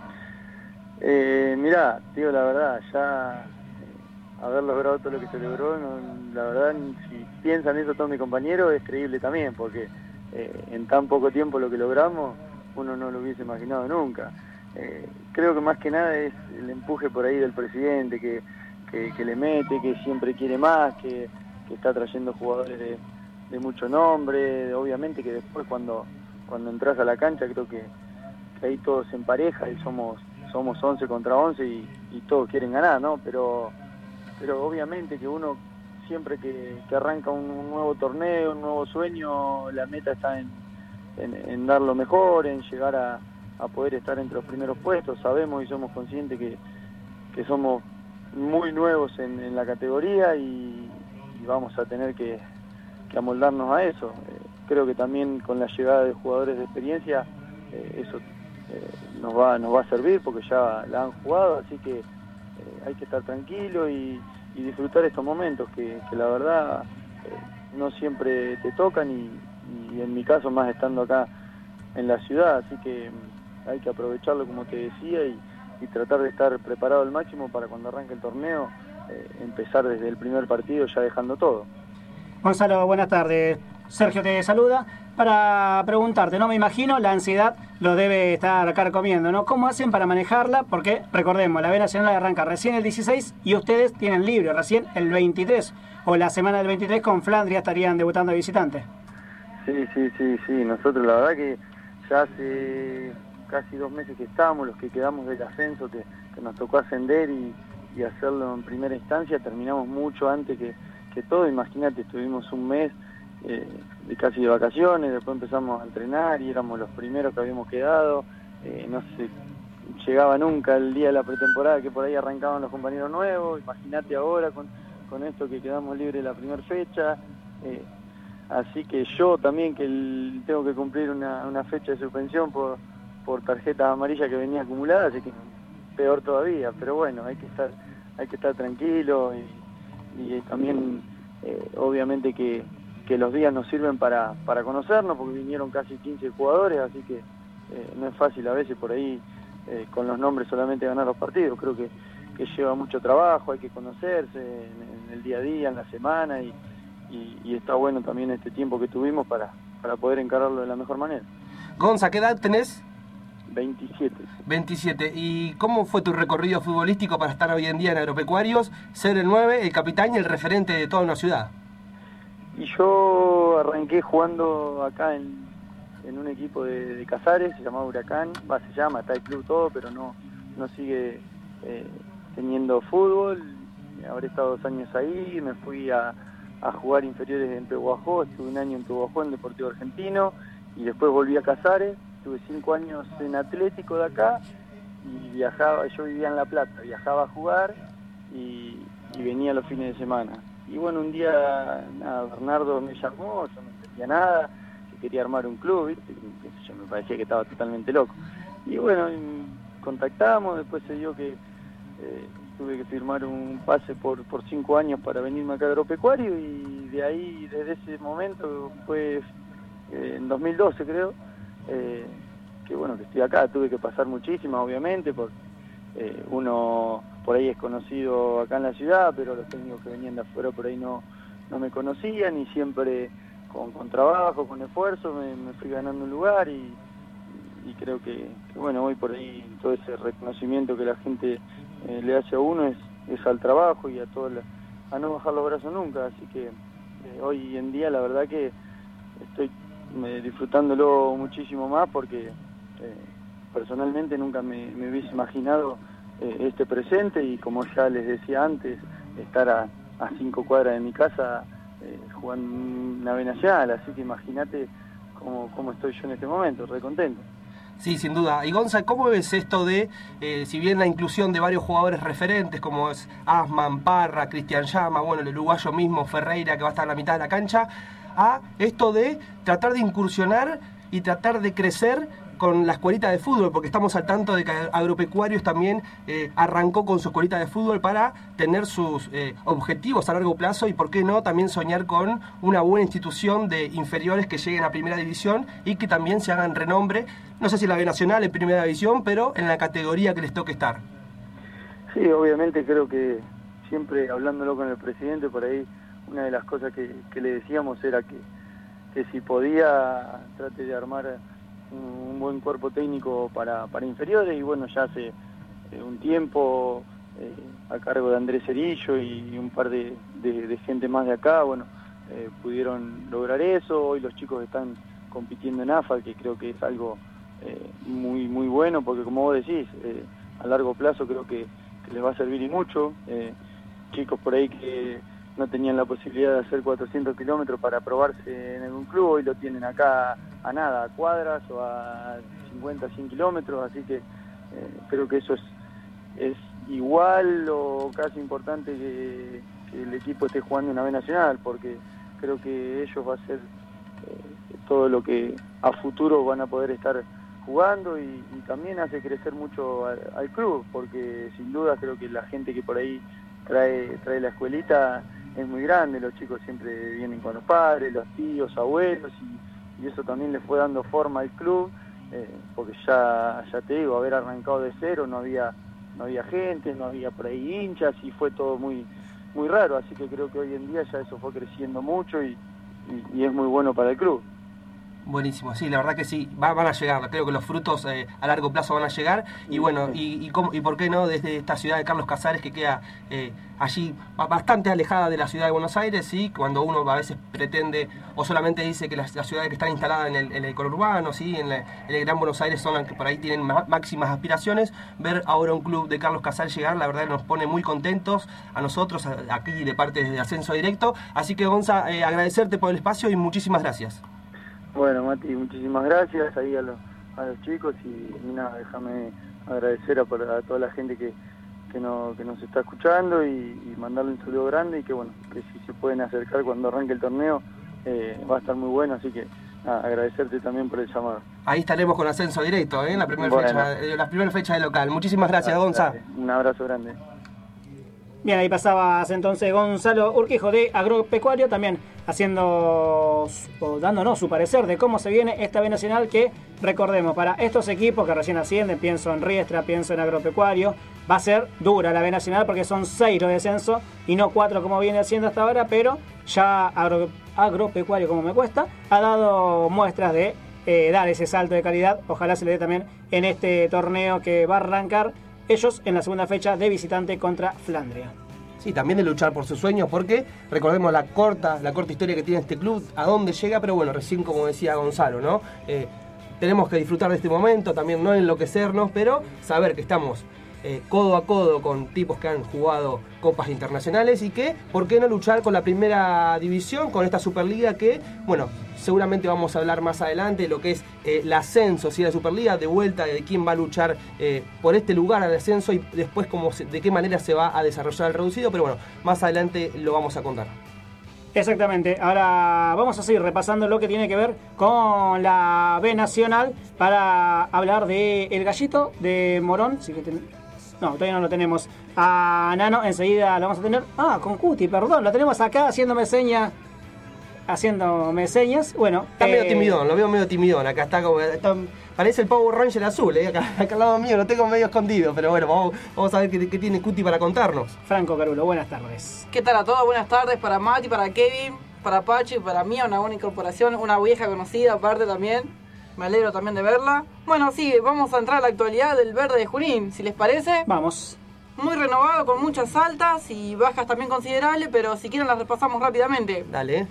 Mirá, digo la verdad, ya haber logrado todo lo que se logró, la verdad, si piensan eso todos mis compañeros, es creíble también, porque en tan poco tiempo lo que logramos, uno no lo hubiese imaginado nunca. Creo que más que nada es el empuje por ahí del presidente, que le mete, que siempre quiere más, que está trayendo jugadores de mucho nombre. Obviamente que después cuando entras a la cancha, creo que ahí todo se empareja y somos 11 contra 11 y todos quieren ganar, ¿no? Pero obviamente que uno siempre que arranca un nuevo torneo, un nuevo sueño, la meta está en dar lo mejor, en llegar a poder estar entre los primeros puestos. Sabemos y somos conscientes que somos muy nuevos en la categoría, y vamos a tener que amoldarnos a eso. Creo que también con la llegada de jugadores de experiencia eso nos va a servir porque ya la han jugado, así que hay que estar tranquilo y disfrutar estos momentos que la verdad no siempre te tocan y en mi caso más estando acá en la ciudad, así que hay que aprovecharlo como te decía y tratar de estar preparado al máximo para cuando arranque el torneo empezar desde el primer partido ya dejando todo. Gonzalo, buenas tardes. Sergio te saluda para preguntarte, ¿no? Me imagino la ansiedad lo debe estar carcomiendo, ¿no? ¿Cómo hacen para manejarla? Porque recordemos, la B Nacional arranca recién el 16 y ustedes tienen libre recién el 23 o la semana del 23 con Flandria estarían debutando de visitantes. Sí, nosotros la verdad que ya hace casi 2 meses que estamos, los que quedamos del ascenso que nos tocó ascender y hacerlo en primera instancia, terminamos mucho antes que todo. Imagínate, estuvimos un mes de casi de vacaciones, después empezamos a entrenar y éramos los primeros que habíamos quedado, no se llegaba nunca el día de la pretemporada que por ahí arrancaban los compañeros nuevos. Imagínate ahora con esto que quedamos libres la primera fecha, así que yo también que tengo que cumplir una fecha de suspensión por tarjetas amarillas que venía acumulada, así que peor todavía, pero bueno, hay que estar tranquilo y también obviamente que los días nos sirven para conocernos, porque vinieron casi 15 jugadores, así que no es fácil a veces por ahí con los nombres solamente ganar los partidos. Creo que lleva mucho trabajo, hay que conocerse en el día a día, en la semana, y está bueno también este tiempo que tuvimos para poder encararlo de la mejor manera. Gonza, ¿qué edad tenés? 27. ¿Y cómo fue tu recorrido futbolístico para estar hoy en día en Agropecuarios, ser el 9, el capitán y el referente de toda una ciudad? Y yo arranqué jugando acá en un equipo de Casares, se llamaba Huracán, se llama, está el club todo, pero no sigue teniendo fútbol. Habré estado 2 años ahí, me fui a jugar inferiores en Pehuajó, estuve 1 año en Pehuajó en Deportivo Argentino, y después volví a Casares, estuve 5 años en Atlético de acá, y viajaba, yo vivía en La Plata, viajaba a jugar y venía los fines de semana. Y bueno, un día Bernardo me llamó, yo no entendía nada, que quería armar un club, ¿viste? Yo me parecía que estaba totalmente loco. Y bueno, contactamos, después se dio que tuve que firmar un pase por 5 años para venirme acá a Agropecuario, y de ahí, desde ese momento, fue en 2012 creo, que bueno, que estoy acá. Tuve que pasar muchísimas, obviamente, porque uno por ahí es conocido acá en la ciudad, pero los técnicos que venían de afuera por ahí no me conocían, y siempre con trabajo, con esfuerzo me fui ganando un lugar, y creo que bueno, hoy por ahí todo ese reconocimiento que la gente le hace a uno es al trabajo y a no bajar los brazos nunca, así que hoy en día la verdad que estoy disfrutándolo muchísimo más, porque personalmente nunca me hubiese imaginado este presente, y como ya les decía antes, estar a 5 cuadras de mi casa jugando una B Nacional, así que imagínate cómo estoy yo en este momento, re contento. Sí, sin duda. Y Gonza, ¿cómo ves esto de, si bien la inclusión de varios jugadores referentes como es Asman, Parra, Cristian Llama, bueno, el uruguayo mismo, Ferreira, que va a estar en la mitad de la cancha, a esto de tratar de incursionar y tratar de crecer con la escuelita de fútbol? Porque estamos al tanto de que Agropecuarios también arrancó con su escuelita de fútbol para tener sus objetivos a largo plazo, y por qué no también soñar con una buena institución de inferiores que lleguen a primera división y que también se hagan renombre, no sé si en la B Nacional, en primera división, pero en la categoría que les toque estar. Sí, obviamente creo que siempre hablándolo con el presidente por ahí, una de las cosas que le decíamos era que si podía trate de armar un buen cuerpo técnico para inferiores, y bueno, ya hace un tiempo a cargo de Andrés Cerillo y un par de gente más de acá, bueno, pudieron lograr eso. Hoy los chicos están compitiendo en AFA, que creo que es algo muy muy bueno, porque como vos decís, a largo plazo creo que les va a servir y mucho. Chicos por ahí que no tenían la posibilidad de hacer 400 kilómetros para probarse en algún club, hoy lo tienen acá a nada, a cuadras o a 50, 100 kilómetros, así que creo que eso es igual o casi importante el equipo esté jugando en una B Nacional, porque creo que ellos va a ser todo lo que a futuro van a poder estar jugando y también hace crecer mucho al club, porque sin duda creo que la gente que por ahí trae la escuelita es muy grande, los chicos siempre vienen con los padres, los tíos, abuelos, y eso también les fue dando forma al club, porque ya te digo, haber arrancado de cero, no había gente, no había por ahí hinchas y fue todo muy raro, así que creo que hoy en día ya eso fue creciendo mucho y es muy bueno para el club. Buenísimo, sí, la verdad que sí, van a llegar, creo que los frutos a largo plazo van a llegar y bueno, y por qué no desde esta ciudad de Carlos Casares que queda allí bastante alejada de la ciudad de Buenos Aires, ¿sí? Cuando uno a veces pretende o solamente dice que las ciudades que están instaladas en el conurbano, ¿sí? en el Gran Buenos Aires son las que por ahí tienen máximas aspiraciones, ver ahora un club de Carlos Casares llegar, la verdad nos pone muy contentos a nosotros, aquí de parte de Ascenso Directo, así que Gonza, agradecerte por el espacio y muchísimas gracias. Bueno, Mati, muchísimas gracias ahí a los chicos y nada, déjame agradecer a toda la gente que nos está escuchando y mandarle un saludo grande y que bueno, que si se pueden acercar cuando arranque el torneo va a estar muy bueno, así que nada, agradecerte también por el llamado. Ahí estaremos con Ascenso Directo, en la primera fecha de local. Muchísimas gracias, Gonza. Un abrazo grande. Bien, ahí pasabas entonces Gonzalo Urquijo de Agropecuario, también dándonos su parecer de cómo se viene esta B Nacional que, recordemos, para estos equipos que recién ascienden, pienso en Riestra, pienso en Agropecuario, va a ser dura la B Nacional porque son 6 los de descenso y no 4 como viene haciendo hasta ahora, pero ya Agropecuario, como me cuesta, ha dado muestras de dar ese salto de calidad, ojalá se le dé también en este torneo que va a arrancar ellos en la segunda fecha de visitante contra Flandria. Sí, también de luchar por sus sueños, porque recordemos la corta historia que tiene este club, a dónde llega, pero bueno, recién como decía Gonzalo, ¿no? Tenemos que disfrutar de este momento, también no enloquecernos, pero saber que estamos codo a codo con tipos que han jugado copas internacionales y que, ¿por qué no luchar con la primera división, con esta Superliga que, bueno, seguramente vamos a hablar más adelante de lo que es el ascenso, ¿sí? La Superliga, de vuelta de quién va a luchar por este lugar al ascenso y después de qué manera se va a desarrollar el reducido, pero bueno, más adelante lo vamos a contar. Exactamente, ahora vamos a seguir repasando lo que tiene que ver con la B Nacional para hablar de El Gallito, de Morón, no, todavía no lo tenemos. A Nano, enseguida lo vamos a tener. Con Cuti, perdón, lo tenemos acá haciéndome señas. Bueno, está medio timidón, lo veo medio timidón. Acá está parece el Power Ranger azul, acá al lado mío, lo tengo medio escondido. Pero bueno, vamos a ver qué tiene Cuti para contarnos. Franco Carulo, buenas tardes. ¿Qué tal a todos? Buenas tardes para Mati, para Kevin, para Pachi, para mí, una buena incorporación, una vieja conocida aparte también. Me alegro también de verla. Bueno, sí, vamos a entrar a la actualidad del Verde de Junín, si les parece. Vamos. Muy renovado, con muchas altas y bajas también considerables, pero si quieren las repasamos rápidamente. Dale.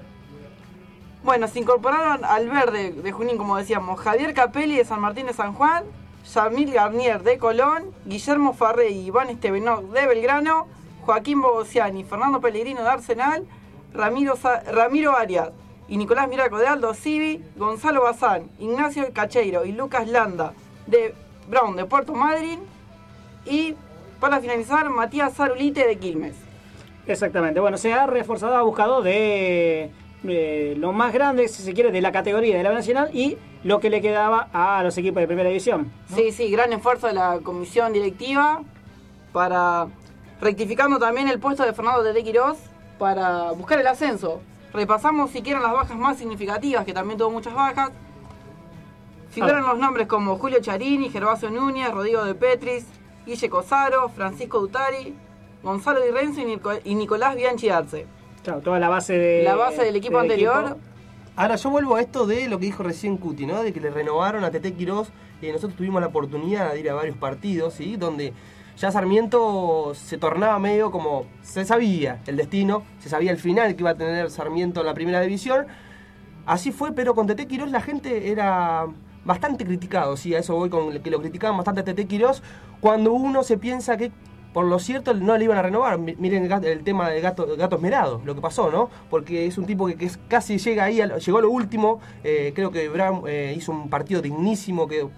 Bueno, se incorporaron al Verde de Junín, como decíamos, Javier Capelli de San Martín de San Juan, Yamil Garnier de Colón, Guillermo Farré y Iván Estebenó de Belgrano, Joaquín Bogosiani, Fernando Pellegrino de Arsenal, Ramiro Arias y Nicolás Miraco de Aldo Civi, Gonzalo Bazán, Ignacio Cacheiro y Lucas Landa de Brown de Puerto Madryn y, para finalizar, Matías Zarulite de Quilmes. Exactamente, bueno, se ha reforzado, ha buscado de lo más grande, si se quiere, de la categoría de la B Nacional y lo que le quedaba a los equipos de primera división, ¿no? Sí, gran esfuerzo de la comisión directiva para rectificando también el puesto de Fernando Tete Quirós para buscar el ascenso. Repasamos si quieren las bajas más significativas, que también tuvo muchas bajas. Figuran los nombres como Julio Charini, Gervasio Núñez, Rodrigo de Petris, Guille Cosaro, Francisco Dutari, Gonzalo Di Renzo y Nicolás Bianchi Arce. Claro, toda la base del equipo anterior. Ahora yo vuelvo a esto de lo que dijo recién Cuti, ¿no? De que le renovaron a Tete Quirós. Nosotros tuvimos la oportunidad de ir a varios partidos, ¿sí? Donde ya Sarmiento se tornaba medio como... Se sabía el destino, se sabía el final que iba a tener Sarmiento en la primera división. Así fue, pero con Tete Quirós la gente era bastante criticado, ¿sí? A eso voy, con que lo criticaban bastante a Tete Quirós, cuando uno se piensa que por lo cierto no le iban a renovar. Miren el tema de Gato Esmerado, lo que pasó, ¿no? Porque es un tipo que casi llega ahí, llegó a lo último. Creo que Brown hizo un partido dignísimo, que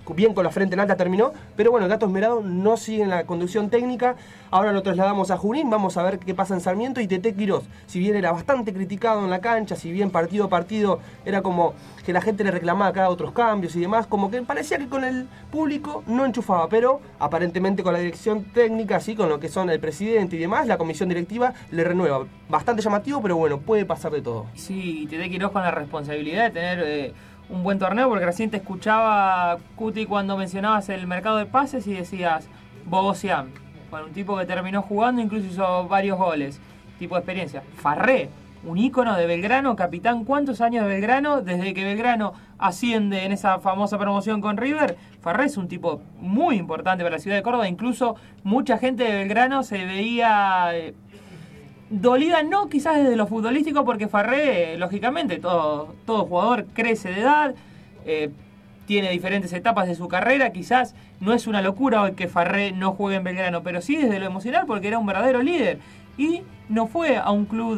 bien con la frente en alta terminó, pero bueno, el Gato Esmerado no sigue en la conducción técnica. Ahora lo trasladamos a Junín, vamos a ver qué pasa en Sarmiento. Y Tete Quirós, si bien era bastante criticado en la cancha, si bien partido a partido era como que la gente le reclamaba cada otros cambios y demás, como que parecía que con el público no enchufaba, pero aparentemente con la dirección técnica, sí, con lo que son el presidente y demás, la comisión directiva le renueva. Bastante llamativo, pero bueno, puede pasar de todo. Sí, Tete Quirós con la responsabilidad de tener un buen torneo, porque recién te escuchaba, Cuti, cuando mencionabas el mercado de pases y decías Bogosian, bueno, un tipo que terminó jugando, incluso hizo varios goles, tipo de experiencia. Farré, un ícono de Belgrano, capitán, ¿cuántos años de Belgrano? Desde que Belgrano asciende en esa famosa promoción con River, Farré es un tipo muy importante para la ciudad de Córdoba, incluso mucha gente de Belgrano se veía dolida, no quizás desde lo futbolístico, porque Farré, lógicamente, todo jugador crece de edad, tiene diferentes etapas de su carrera, quizás no es una locura hoy que Farré no juegue en Belgrano, pero sí desde lo emocional, porque era un verdadero líder. Y no fue a un club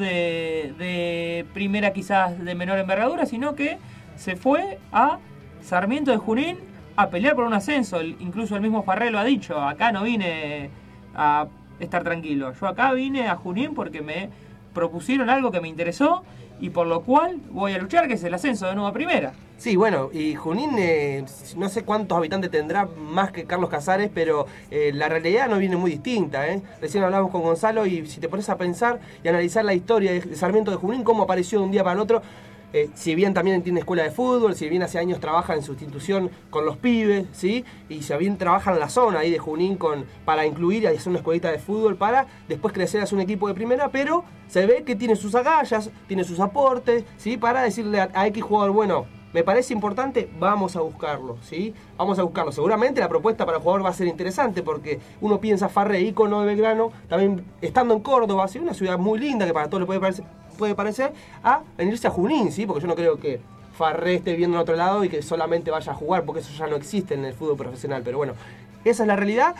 de primera, quizás de menor envergadura, sino que se fue a Sarmiento de Junín a pelear por un ascenso. Incluso el mismo Farré lo ha dicho, acá no vine a estar tranquilo, yo acá vine a Junín porque me propusieron algo que me interesó y por lo cual voy a luchar, que es el ascenso de nuevo a primera. Sí, bueno, y Junín no sé cuántos habitantes tendrá más que Carlos Casares, pero la realidad no viene muy distinta, ¿eh? Recién hablamos con Gonzalo y si te pones a pensar y analizar la historia de Sarmiento de Junín, cómo apareció de un día para el otro, si bien también tiene escuela de fútbol, si bien hace años trabaja en sustitución con los pibes, ¿sí? Y si bien trabaja en la zona ahí de Junín para incluir y hacer una escuelita de fútbol para después crecer a un equipo de primera, pero se ve que tiene sus agallas, tiene sus aportes, ¿sí? Para decirle a X jugador, bueno, me parece importante, vamos a buscarlo, ¿sí? Vamos a buscarlo. Seguramente la propuesta para el jugador va a ser interesante porque uno piensa Farré, ícono de Belgrano, también estando en Córdoba, ¿sí? Una ciudad muy linda que para todos le puede parecer, a venirse a Junín, ¿sí? Porque yo no creo que Farré esté viendo en otro lado y que solamente vaya a jugar, porque eso ya no existe en el fútbol profesional. Pero bueno, esa es la realidad.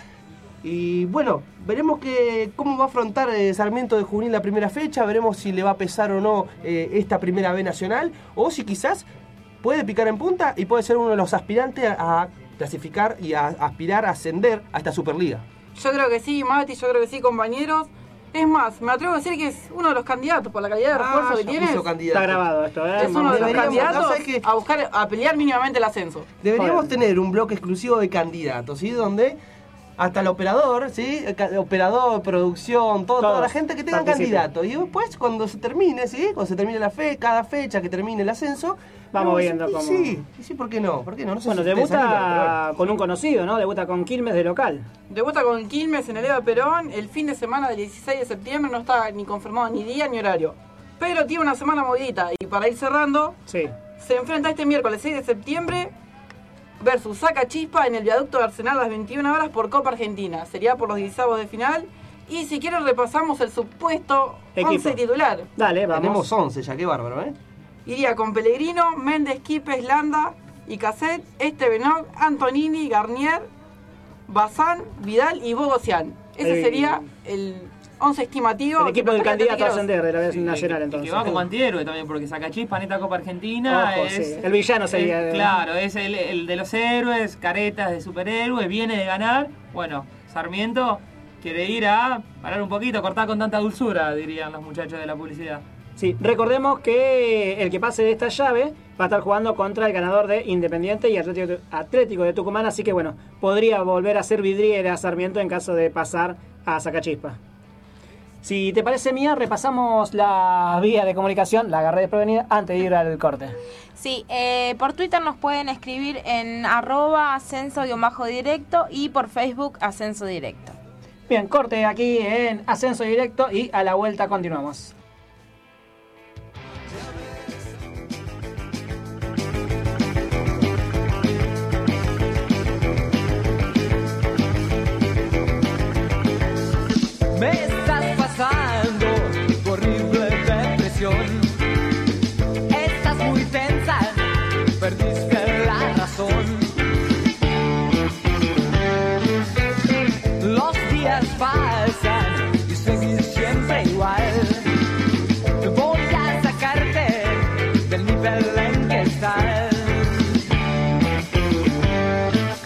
Y bueno, veremos cómo va a afrontar Sarmiento de Junín la primera fecha, veremos si le va a pesar o no esta primera B nacional, o si quizás puede picar en punta y puede ser uno de los aspirantes a clasificar y a aspirar a ascender a esta Superliga. Yo creo que sí, Mati, yo creo que sí, compañeros. Es más, me atrevo a decir que es uno de los candidatos por la calidad de refuerzo que tiene. Está grabado esto, ¿eh? Es uno de los candidatos a pelear mínimamente el ascenso. Deberíamos tener un bloque exclusivo de candidatos, ¿sí? Donde hasta el operador, ¿sí? Operador, producción, toda la gente que tenga candidato. Y después, cuando se termine, ¿sí? Cuando se termine cada fecha que termine el ascenso, vamos viendo cómo. Sí, ¿por qué no? ¿Por qué no? No sé bueno, si debuta con un conocido, ¿no? Debuta con Quilmes de local. Debuta con Quilmes en el Eva Perón el fin de semana del 16 de septiembre. No está ni confirmado ni día ni horario. Pero tiene una semana movidita. Y para ir cerrando, se enfrenta este miércoles 6 de septiembre versus Sacachispa en el viaducto de Arsenal a las 21 horas por Copa Argentina. Sería por los 16avos de final. Y si quieren repasamos el supuesto 11 titular. Dale, vamos. Tenemos 11 ya, qué bárbaro, ¿eh? Iría con Pellegrino, Méndez, Quipes, Landa y Cassette, Estebenov, Antonini, Garnier, Bazán, Vidal y Bogosian. Ese sería el 11 estimativo. El equipo del candidato a ascender de la vez nacional, entonces. Que va como antihéroe también, porque Sacachispa en esta Copa Argentina es... El villano sería. Claro, es el de los héroes, caretas de superhéroes, viene de ganar. Bueno, Sarmiento quiere ir a parar un poquito, cortar con tanta dulzura, dirían los muchachos de la publicidad. Sí, recordemos que el que pase de esta llave va a estar jugando contra el ganador de Independiente y Atlético de Tucumán, así que bueno, podría volver a ser vidriera Sarmiento en caso de pasar a Sacachispa. Si te parece, Mía, repasamos la vía de comunicación, la agarré desprevenida antes de ir al corte. Sí, por Twitter nos pueden escribir en @ascenso_directo y por Facebook Ascenso Directo. Bien, corte aquí en Ascenso Directo y a la vuelta continuamos. Me estás pasando tu horrible depresión. Estás muy tensa, perdiste la razón. Los días pasan y seguís siempre igual. Voy a sacarte del nivel en que estás.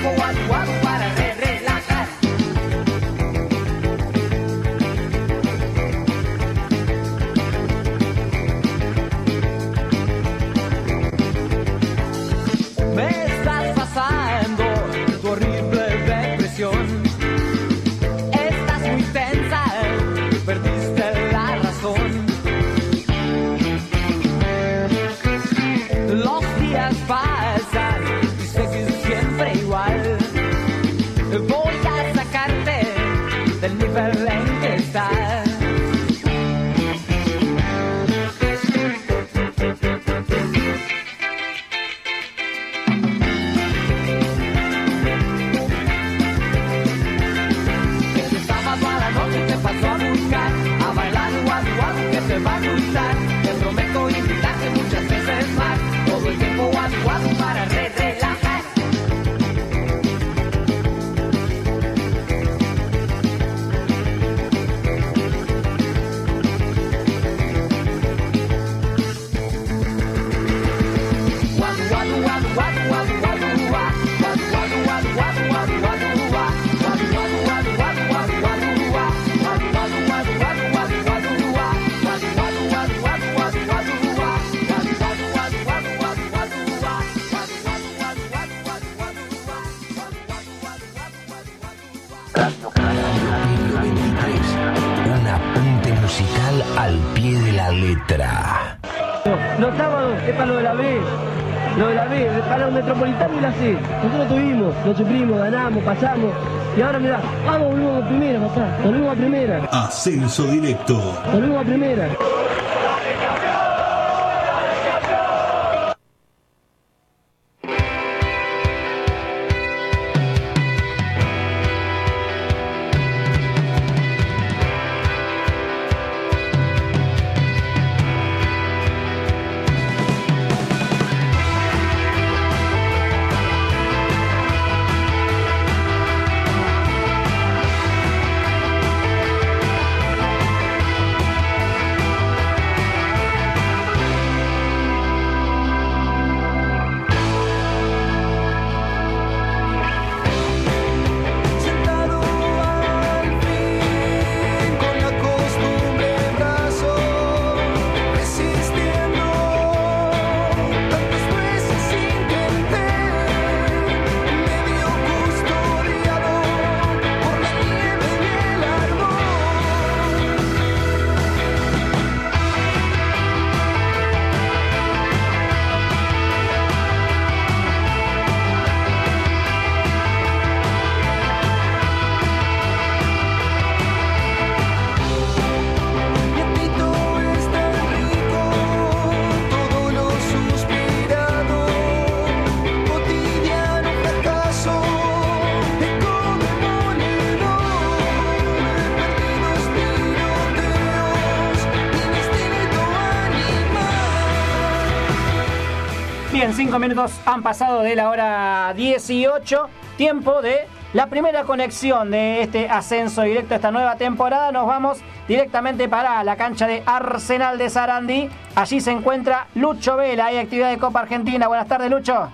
tiempo guadu guadu para relajar. Me estás pasando tu horrible depresión. Estás muy tensa, perdiste la razón. Los días pasan y segues siempre igual. Voy a sacarte del nivel en que estás. Te va a gustar, te prometo invitarte muchas veces más. Todo el tiempo guadu guadu para relajar. Guadu guadu guadu guadu guadu guadu guadu guadu guadu guadu guadu guadu guadu guadu guadu guadu guadu guadu Un apunte musical al pie de la letra. Los sábados es para lo de la B. Lo de la B, para un Metropolitano y la C. Nosotros tuvimos, lo sufrimos, ganamos, pasamos. Y ahora mirá, vamos, volvimos a primera, papá. Volvimos a primera. Ascenso directo. Volvimos a primera. Bien, 5 minutos han pasado de la hora 18. Tiempo de la primera conexión de este ascenso directo, esta nueva temporada. Nos vamos directamente para la cancha de Arsenal de Sarandí. Allí se encuentra Lucho Vela. Hay actividad de Copa Argentina. Buenas tardes, Lucho.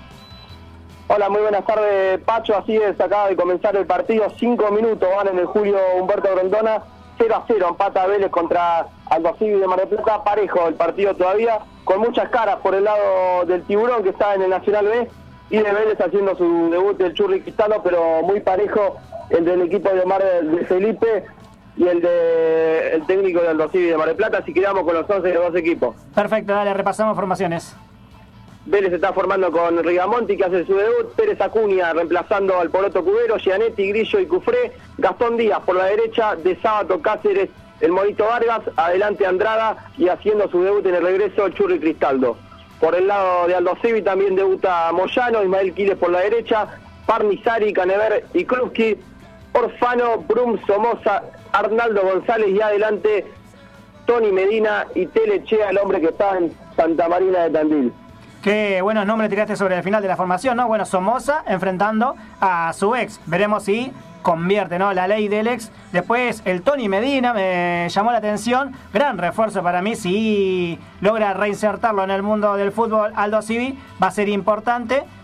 Hola, muy buenas tardes, Pacho. Así es, acaba de comenzar el partido. 5 minutos van en el Julio Humberto Grondona. 0-0, empata Vélez contra Aldo Civi de Mar del Plata. Parejo el partido todavía, con muchas caras por el lado del Tiburón, que está en el Nacional B, y de Vélez haciendo su debut el Churri Cristalo, pero muy parejo el del equipo de Mar de Felipe y el técnico de Aldo Civi de Mar del Plata. Así que quedamos con los 11 de los dos equipos. Perfecto, dale, repasamos formaciones. Vélez se está formando con Rigamonti, que hace su debut, Pérez Acuña reemplazando al Poroto Cubero, Gianetti, Grillo y Cufré, Gastón Díaz por la derecha, De Sábato, Cáceres, el Monito Vargas, adelante Andrada y haciendo su debut en el regreso el Churri Cristaldo. Por el lado de Aldo Civi también debuta Moyano, Ismael Quiles por la derecha, Parnizari, Canever y Krupski, Orfano, Brum, Somoza, Arnaldo González y adelante Tony Medina y Telechea, el hombre que está en Santa Marina de Tandil. Qué buenos nombres tiraste sobre el final de la formación, ¿no? Bueno, Somoza enfrentando a su ex. Veremos si convierte, ¿no? La ley del ex. Después el Tony Medina me llamó la atención. Gran refuerzo para mí. Si logra reinsertarlo en el mundo del fútbol, Aldo Civi va a ser importante.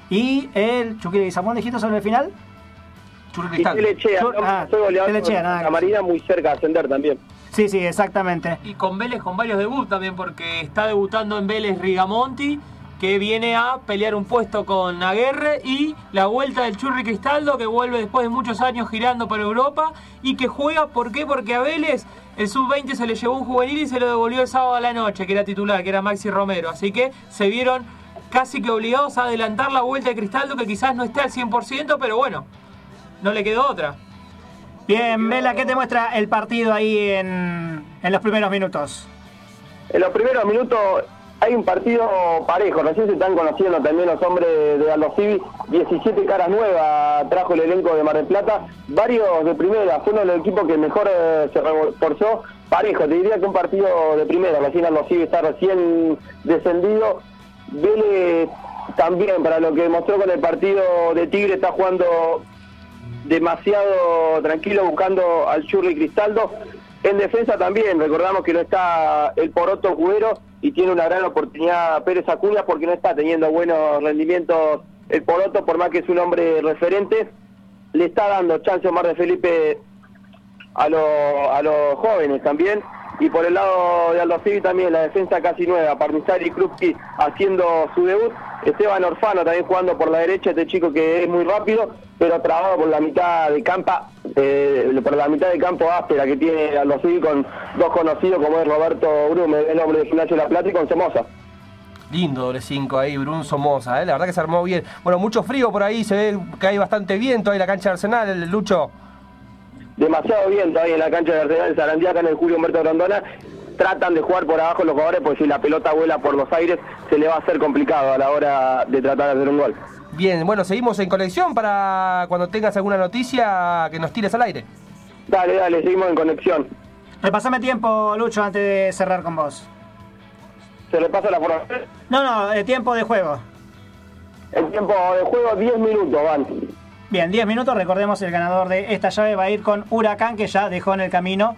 Y el Chucky Leguizamón, dijiste sobre el final. Y Telechea, soy goleador Telechea, con la Marina, muy cerca de ascender también. Sí, exactamente. Y con Vélez con varios debuts también, porque está debutando en Vélez Rigamonti, que viene a pelear un puesto con Aguerre, y la vuelta del Churri Cristaldo, que vuelve después de muchos años girando por Europa y que juega, ¿por qué? Porque a Vélez el sub-20 se le llevó un juvenil y se lo devolvió el sábado a la noche, que era titular, que era Maxi Romero, así que se vieron casi que obligados a adelantar la vuelta de Cristaldo, que quizás no esté al 100%, pero bueno, no le quedó otra. Bien, Vela, ¿qué te muestra el partido ahí en los primeros minutos? En los primeros minutos hay un partido parejo, recién se están conociendo también los hombres de Aldo Civi, 17 caras nuevas trajo el elenco de Mar del Plata, varios de primera, fue uno de los equipos que mejor se reforzó, parejo, te diría que un partido de primera, recién Aldo Civi está recién descendido, Vélez también, para lo que mostró con el partido de Tigre, está jugando demasiado tranquilo, buscando al Churri Cristaldo. En defensa también, recordamos que no está el Poroto Cubero y tiene una gran oportunidad Pérez Acuña, porque no está teniendo buenos rendimientos el Poroto, por más que es un hombre referente, le está dando chance Omar de Felipe a los jóvenes también. Y por el lado de Aldo Civi también la defensa casi nueva, Parmizari y Krupski haciendo su debut, Esteban Orfano también jugando por la derecha, este chico que es muy rápido, pero trabado por la mitad de campo áspera que tiene Aldo Civi, con dos conocidos como es Roberto Brume, el hombre de Gimnasia de La Plata, y con Somoza. Lindo doble 5 ahí, Brun Somoza, la verdad que se armó bien. Bueno, mucho frío por ahí, se ve que hay bastante viento ahí en la cancha de Arsenal, el Lucho. Demasiado viento ahí en la cancha de Arsenal, Sarandí, acá en el Julio Humberto Grondona. Tratan de jugar por abajo los jugadores, porque si la pelota vuela por los aires se le va a hacer complicado a la hora de tratar de hacer un gol. Bien, bueno, seguimos en conexión para cuando tengas alguna noticia que nos tires al aire. Dale, seguimos en conexión. Repásame tiempo, Lucho, antes de cerrar con vos. ¿Se repasa la formación? No, tiempo de juego. El tiempo de juego, 10 minutos van. Bien, 10 minutos, recordemos el ganador de esta llave va a ir con Huracán, que ya dejó en el camino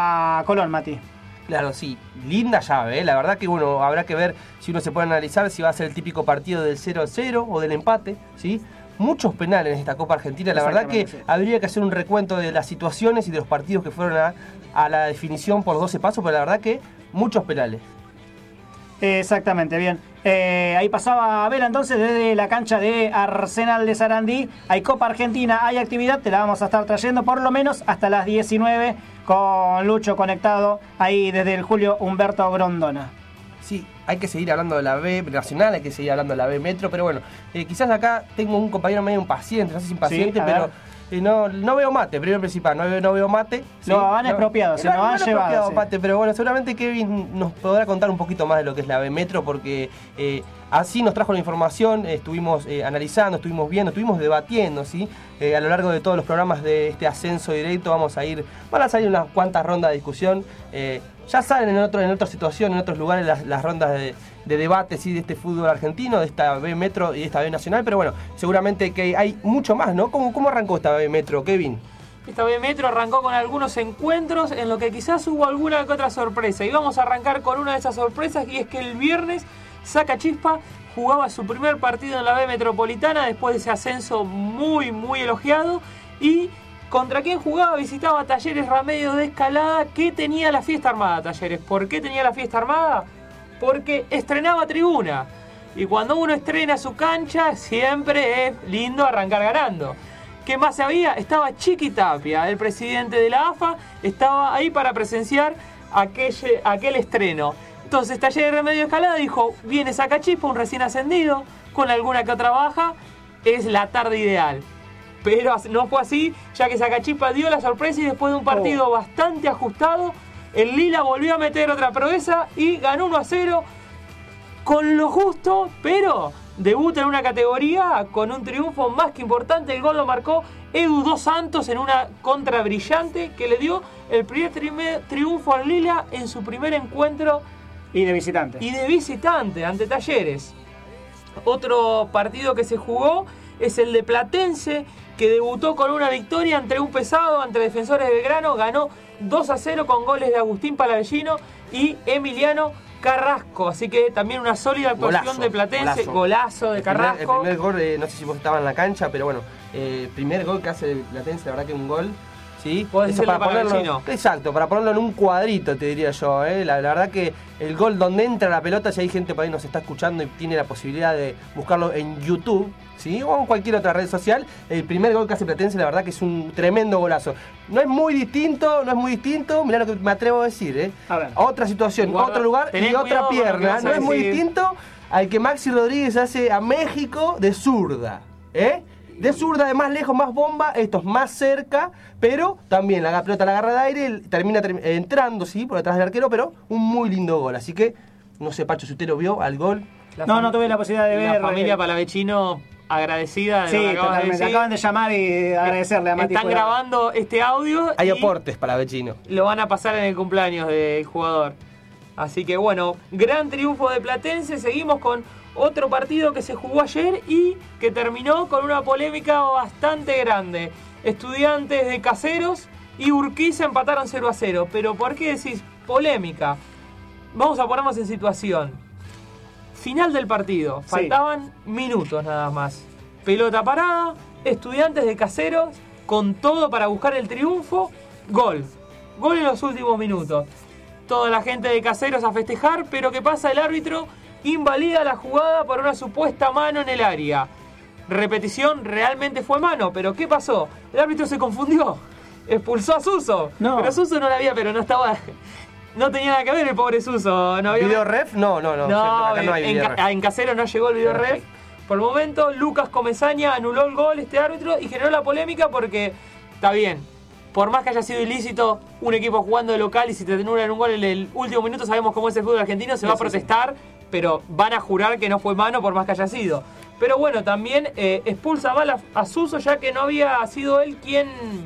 a Colón, Mati. Claro, sí, linda llave, la verdad que bueno, habrá que ver si uno se puede analizar si va a ser el típico partido del 0-0 o del empate, ¿sí? Muchos penales en esta Copa Argentina, la verdad que habría que hacer un recuento de las situaciones y de los partidos que fueron a la definición por 12 pasos, pero la verdad que muchos penales. Exactamente, bien. Ahí pasaba Vela entonces desde la cancha de Arsenal de Sarandí. Hay Copa Argentina, hay actividad, te la vamos a estar trayendo por lo menos hasta las 19 con Lucho conectado ahí desde el Julio Humberto Grondona. Sí, hay que seguir hablando de la B Nacional, hay que seguir hablando de la B Metro, pero bueno, quizás acá tengo un compañero medio impaciente, no sé si impaciente, sí, pero no veo mate, primero principal, no veo mate. ¿sí? Lo han expropiado, se lo han llevado. Sí. Mate, pero bueno, seguramente Kevin nos podrá contar un poquito más de lo que es la B Metro, porque así nos trajo la información, estuvimos analizando, estuvimos viendo, estuvimos debatiendo, ¿sí? A lo largo de todos los programas de este ascenso directo van a salir unas cuantas rondas de discusión. Ya salen en otras situaciones, en otros lugares las rondas de debate, ¿sí? De este fútbol argentino, de esta B Metro y de esta B Nacional, pero bueno, seguramente que hay mucho más, ¿no? ¿Cómo arrancó esta B Metro, Kevin? Esta B Metro arrancó con algunos encuentros en lo que quizás hubo alguna que otra sorpresa, y vamos a arrancar con una de esas sorpresas, y es que el viernes Sacachispa jugaba su primer partido en la B Metropolitana después de ese ascenso muy elogiado. ¿Y contra quién jugaba? Visitaba Talleres Remedios de Escalada, que tenía la fiesta armada. Talleres, ¿por qué tenía la fiesta armada? Porque estrenaba tribuna, y cuando uno estrena su cancha siempre es lindo arrancar ganando. ¿Qué más había? Estaba Chiqui Tapia, el presidente de la AFA, estaba ahí para presenciar aquel estreno. Entonces Talleres Remedios de Escalada dijo, viene Sacachispa, un recién ascendido, con alguna que otra baja, es la tarde ideal. Pero no fue así, ya que Sacachispa dio la sorpresa, y después de un partido bastante ajustado, el Lila volvió a meter otra proeza y ganó 1-0 con lo justo, pero debuta en una categoría con un triunfo más que importante. El gol lo marcó Edu Dos Santos en una contra brillante que le dio el primer triunfo al Lila en su primer encuentro. Y de visitante. Ante Talleres. Otro partido que se jugó es el de Platense, que debutó con una victoria ante un pesado, ante Defensores de Belgrano. Ganó 2-0 con goles de Agustín Palavellino y Emiliano Carrasco. Así que también una sólida actuación de Platense. Golazo de Carrasco. El primer gol, no sé si vos estabas en la cancha, pero bueno, primer gol que hace Platense, la verdad que un gol. ¿Sí? Eso para ponerlo, exacto, para ponerlo en un cuadrito, te diría yo. La verdad que el gol donde entra la pelota, si hay gente por ahí nos está escuchando y tiene la posibilidad de buscarlo en YouTube, ¿sí? O en cualquier otra red social, el primer gol que hace Platense, la verdad que es un tremendo golazo. No es muy distinto, mirá lo que me atrevo a decir, A ver. Otra situación, otro lugar y otra pierna. No es muy distinto al que Maxi Rodríguez hace a México de zurda, De zurda, de más lejos, más bomba, esto es más cerca, pero también la pelota la agarra de aire, termina entrando, sí, por detrás del arquero, pero un muy lindo gol. Así que, no sé, Pacho, si usted lo vio al gol. No tuve la posibilidad de ver. La familia Palavecino agradecida de lo que acabas de decir. Acaban de llamar y agradecerle a Mati. Están grabando este audio. Hay aportes Palavecino. Lo van a pasar en el cumpleaños del jugador. Así que bueno, gran triunfo de Platense. Seguimos con otro partido que se jugó ayer y que terminó con una polémica bastante grande. Estudiantes de Caseros y Urquiza empataron 0-0. Pero ¿por qué decís polémica? Vamos a ponernos en situación. Final del partido. Faltaban minutos nada más. Pelota parada. Estudiantes de Caseros con todo para buscar el triunfo. Gol. Gol en los últimos minutos. Toda la gente de Caseros a festejar. Pero ¿qué pasa? El árbitro invalida la jugada por una supuesta mano en el área. Repetición, realmente fue mano, pero ¿qué pasó? El árbitro se confundió, expulsó a Suso. Pero Suso no la había, pero no estaba... No tenía nada que ver el pobre Suso. ¿No había... ¿Video ref? No, acá no hay video ref. En Casero no llegó el video ref. Por el momento, Lucas Comesaña anuló el gol, este árbitro, y generó la polémica porque, está bien, por más que haya sido ilícito, un equipo jugando de local y si te anulan un gol en el último minuto, sabemos cómo es el fútbol argentino, se va a protestar, pero van a jurar que no fue mano por más que haya sido. Pero bueno, también expulsa mal a Suso, ya que no había sido él quien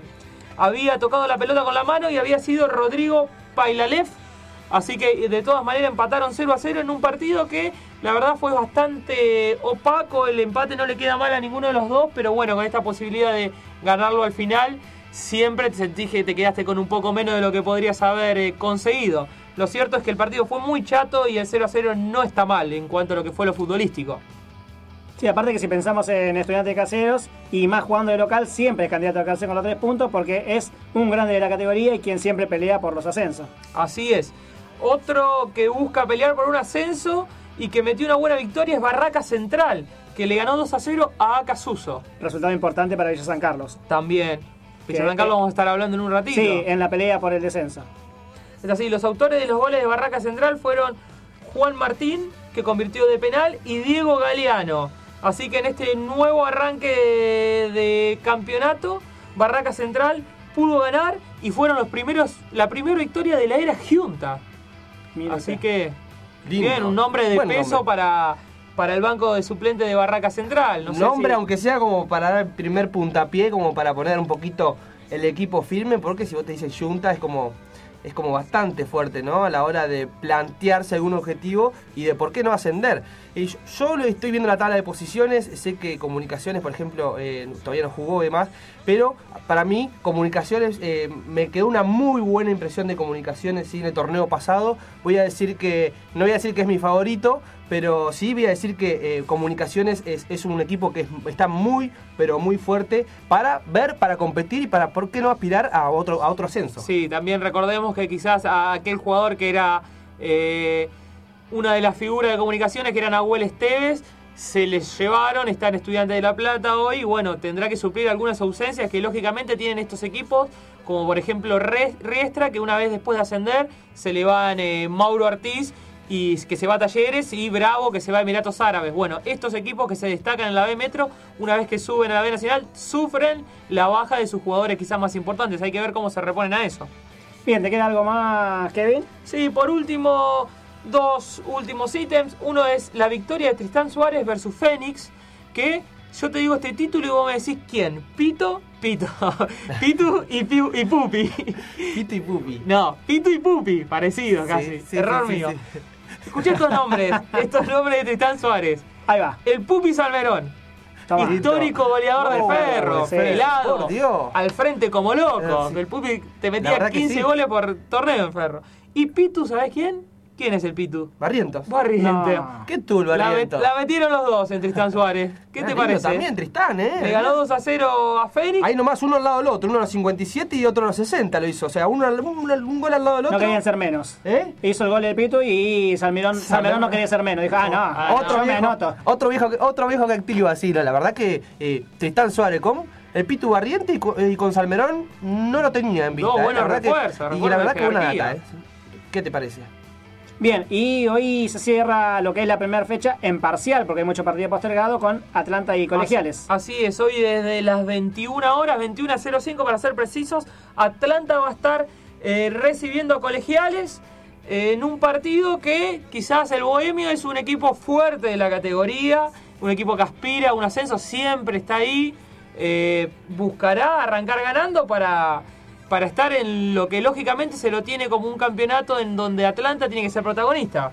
había tocado la pelota con la mano y había sido Rodrigo Pailalev. Así que de todas maneras empataron 0-0 en un partido que la verdad fue bastante opaco. El empate no le queda mal a ninguno de los dos, pero bueno, con esta posibilidad de ganarlo al final, siempre te sentís que te quedaste con un poco menos de lo que podrías haber conseguido. Lo cierto es que el partido fue muy chato y el 0-0 no está mal en cuanto a lo que fue lo futbolístico. Sí, aparte que si pensamos en Estudiantes Caseros y más jugando de local, siempre es candidato a quedarse con los 3 puntos porque es un grande de la categoría y quien siempre pelea por los ascensos. Así es. Otro que busca pelear por un ascenso y que metió una buena victoria es Barracas Central, que le ganó 2-0 a Acasuso. Resultado importante para Villa San Carlos. También. Villa San Carlos vamos a estar hablando en un ratito. Sí, en la pelea por el descenso. Es así, los autores de los goles de Barracas Central fueron Juan Martín, que convirtió de penal, y Diego Galeano. Así que en este nuevo arranque de campeonato, Barracas Central pudo ganar y fueron la primera victoria de la era Junta. Así que, lindo. Bien, un nombre de peso para el banco de suplente de Barracas Central. Aunque sea como para dar el primer puntapié, como para poner un poquito el equipo firme, porque si vos te dices Junta es como bastante fuerte, ¿no? A la hora de plantearse algún objetivo y de por qué no ascender. Y yo lo estoy viendo en la tabla de posiciones, sé que Comunicaciones, por ejemplo, todavía no jugó y demás, pero para mí Comunicaciones, me quedó una muy buena impresión de Comunicaciones en el torneo pasado. No voy a decir que es mi favorito, pero sí voy a decir que Comunicaciones es un equipo que está muy, pero muy fuerte para competir y para, ¿por qué no aspirar a otro ascenso? Sí, también recordemos que quizás a aquel jugador que era una de las figuras de Comunicaciones, que era Nahuel Esteves, se les llevaron, está en Estudiantes de La Plata hoy, y bueno, tendrá que suplir algunas ausencias que lógicamente tienen estos equipos, como por ejemplo Riestra, que una vez después de ascender se le van Mauro Ortiz, y que se va a Talleres, y Bravo, que se va a Emiratos Árabes. Bueno, estos equipos que se destacan en la B Metro, una vez que suben a la B Nacional, sufren la baja de sus jugadores quizás más importantes. Hay que ver cómo se reponen a eso. Bien, ¿te queda algo más, Kevin? Sí, por último, 2 últimos ítems. Uno es la victoria de Tristán Suárez versus Fénix, que yo te digo este título y vos me decís ¿quién? Pitu y Pupi. Pito y Pupi. No, Pitu y Pupi, parecido casi. Sí, error mío. Sí. Escuché estos nombres de Tristán Suárez. Ahí va. El Pupi Salmerón. Histórico goleador del Ferro, pelado, al frente como loco. El Pupi te metía 15 goles por torneo en Ferro. Y Pitu, ¿sabés quién? ¿Quién es el Pitu? Barrientos. Barriente. No. ¿Qué tú, el Barrientos? La metieron los dos en Tristán Suárez. ¿Qué te parece? También Tristán, Le ganó 2-0 a Fénix. Ahí nomás, uno al lado del otro. Uno a los 57 y otro a los 60 lo hizo. O sea, un gol al lado del otro. No querían ser menos. Hizo el gol del Pitu y Salmerón no quería ser menos. Dijo, otro viejo que activo así. La verdad que Tristán Suárez, ¿cómo? El Pitu Barriente y con Salmerón no lo tenía en vista. No, buena refuerzo. Y la verdad que buena data. ¿Qué te parece? Bien, y hoy se cierra lo que es la primera fecha en parcial, porque hay mucho partido postergado con Atlanta y Colegiales. Así es, hoy desde las 21 horas, 21:05 para ser precisos, Atlanta va a estar recibiendo a Colegiales en un partido que quizás el Bohemio es un equipo fuerte de la categoría, un equipo que aspira a un ascenso, siempre está ahí, buscará arrancar ganando para estar en lo que lógicamente se lo tiene como un campeonato en donde Atlanta tiene que ser protagonista.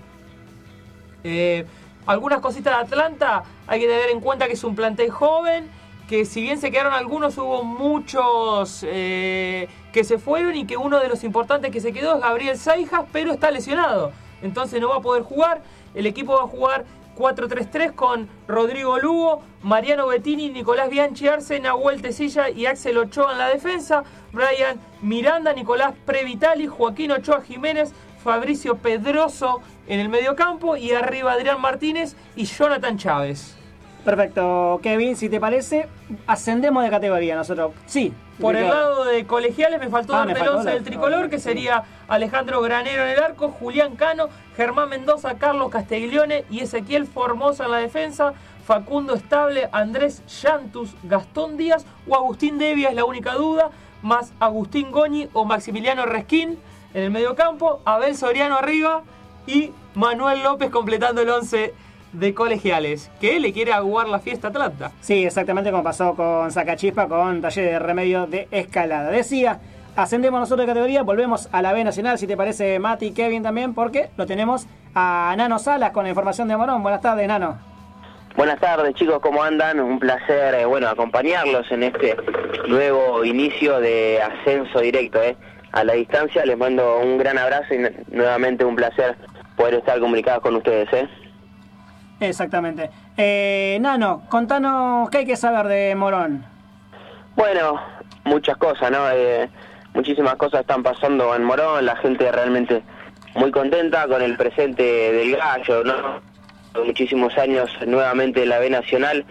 Algunas cositas de Atlanta hay que tener en cuenta que es un plantel joven, que si bien se quedaron algunos, hubo muchos que se fueron y que uno de los importantes que se quedó es Gabriel Seijas, pero está lesionado, entonces no va a poder jugar. El equipo va a jugar 4-3-3 con Rodrigo Lugo, Mariano Bettini, Nicolás Bianchi Arce, Nahuel Tecilla y Axel Ochoa en la defensa, Brian Miranda, Nicolás Previtali, Joaquín Ochoa Jiménez, Fabricio Pedroso en el mediocampo y arriba Adrián Martínez y Jonathan Chávez. Perfecto, Kevin, si te parece, ascendemos de categoría nosotros. Sí. Por el lado de Colegiales me faltó darte el 11 del tricolor, que sería Alejandro Granero en el arco, Julián Cano, Germán Mendoza, Carlos Castiglione y Ezequiel Formosa en la defensa, Facundo Estable, Andrés Llantus, Gastón Díaz o Agustín Devia es la única duda, más Agustín Goñi o Maximiliano Resquín en el mediocampo, Abel Soriano arriba y Manuel López completando el 11 de Colegiales, que le quiere aguar la fiesta a Atlanta. Sí, exactamente como pasó con Sacachispa, con Taller de Remedio de Escalada. Decía, ascendemos nosotros de categoría, volvemos a la B Nacional, si te parece, Mati y Kevin también, porque lo tenemos a Nano Salas con la información de Morón. Buenas tardes, Nano. Buenas tardes, chicos, ¿cómo andan? Un placer, acompañarlos en este nuevo inicio de ascenso directo, a la distancia. Les mando un gran abrazo y nuevamente un placer poder estar comunicados con ustedes, Exactamente. Nano, contanos qué hay que saber de Morón. Bueno, muchas cosas, ¿no? Muchísimas cosas están pasando en Morón, la gente realmente muy contenta con el presente del Gallo, ¿no? Muchísimos años nuevamente en la B Nacional.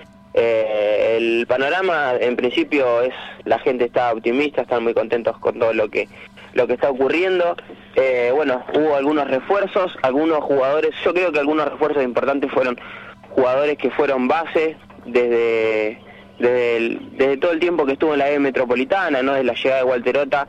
El panorama, en principio, la gente está optimista, están muy contentos con todo lo que está ocurriendo. Hubo algunos refuerzos, algunos jugadores, yo creo que algunos refuerzos importantes fueron jugadores que fueron base desde todo el tiempo que estuvo en la B Metropolitana, ¿no? Desde la llegada de Walterota,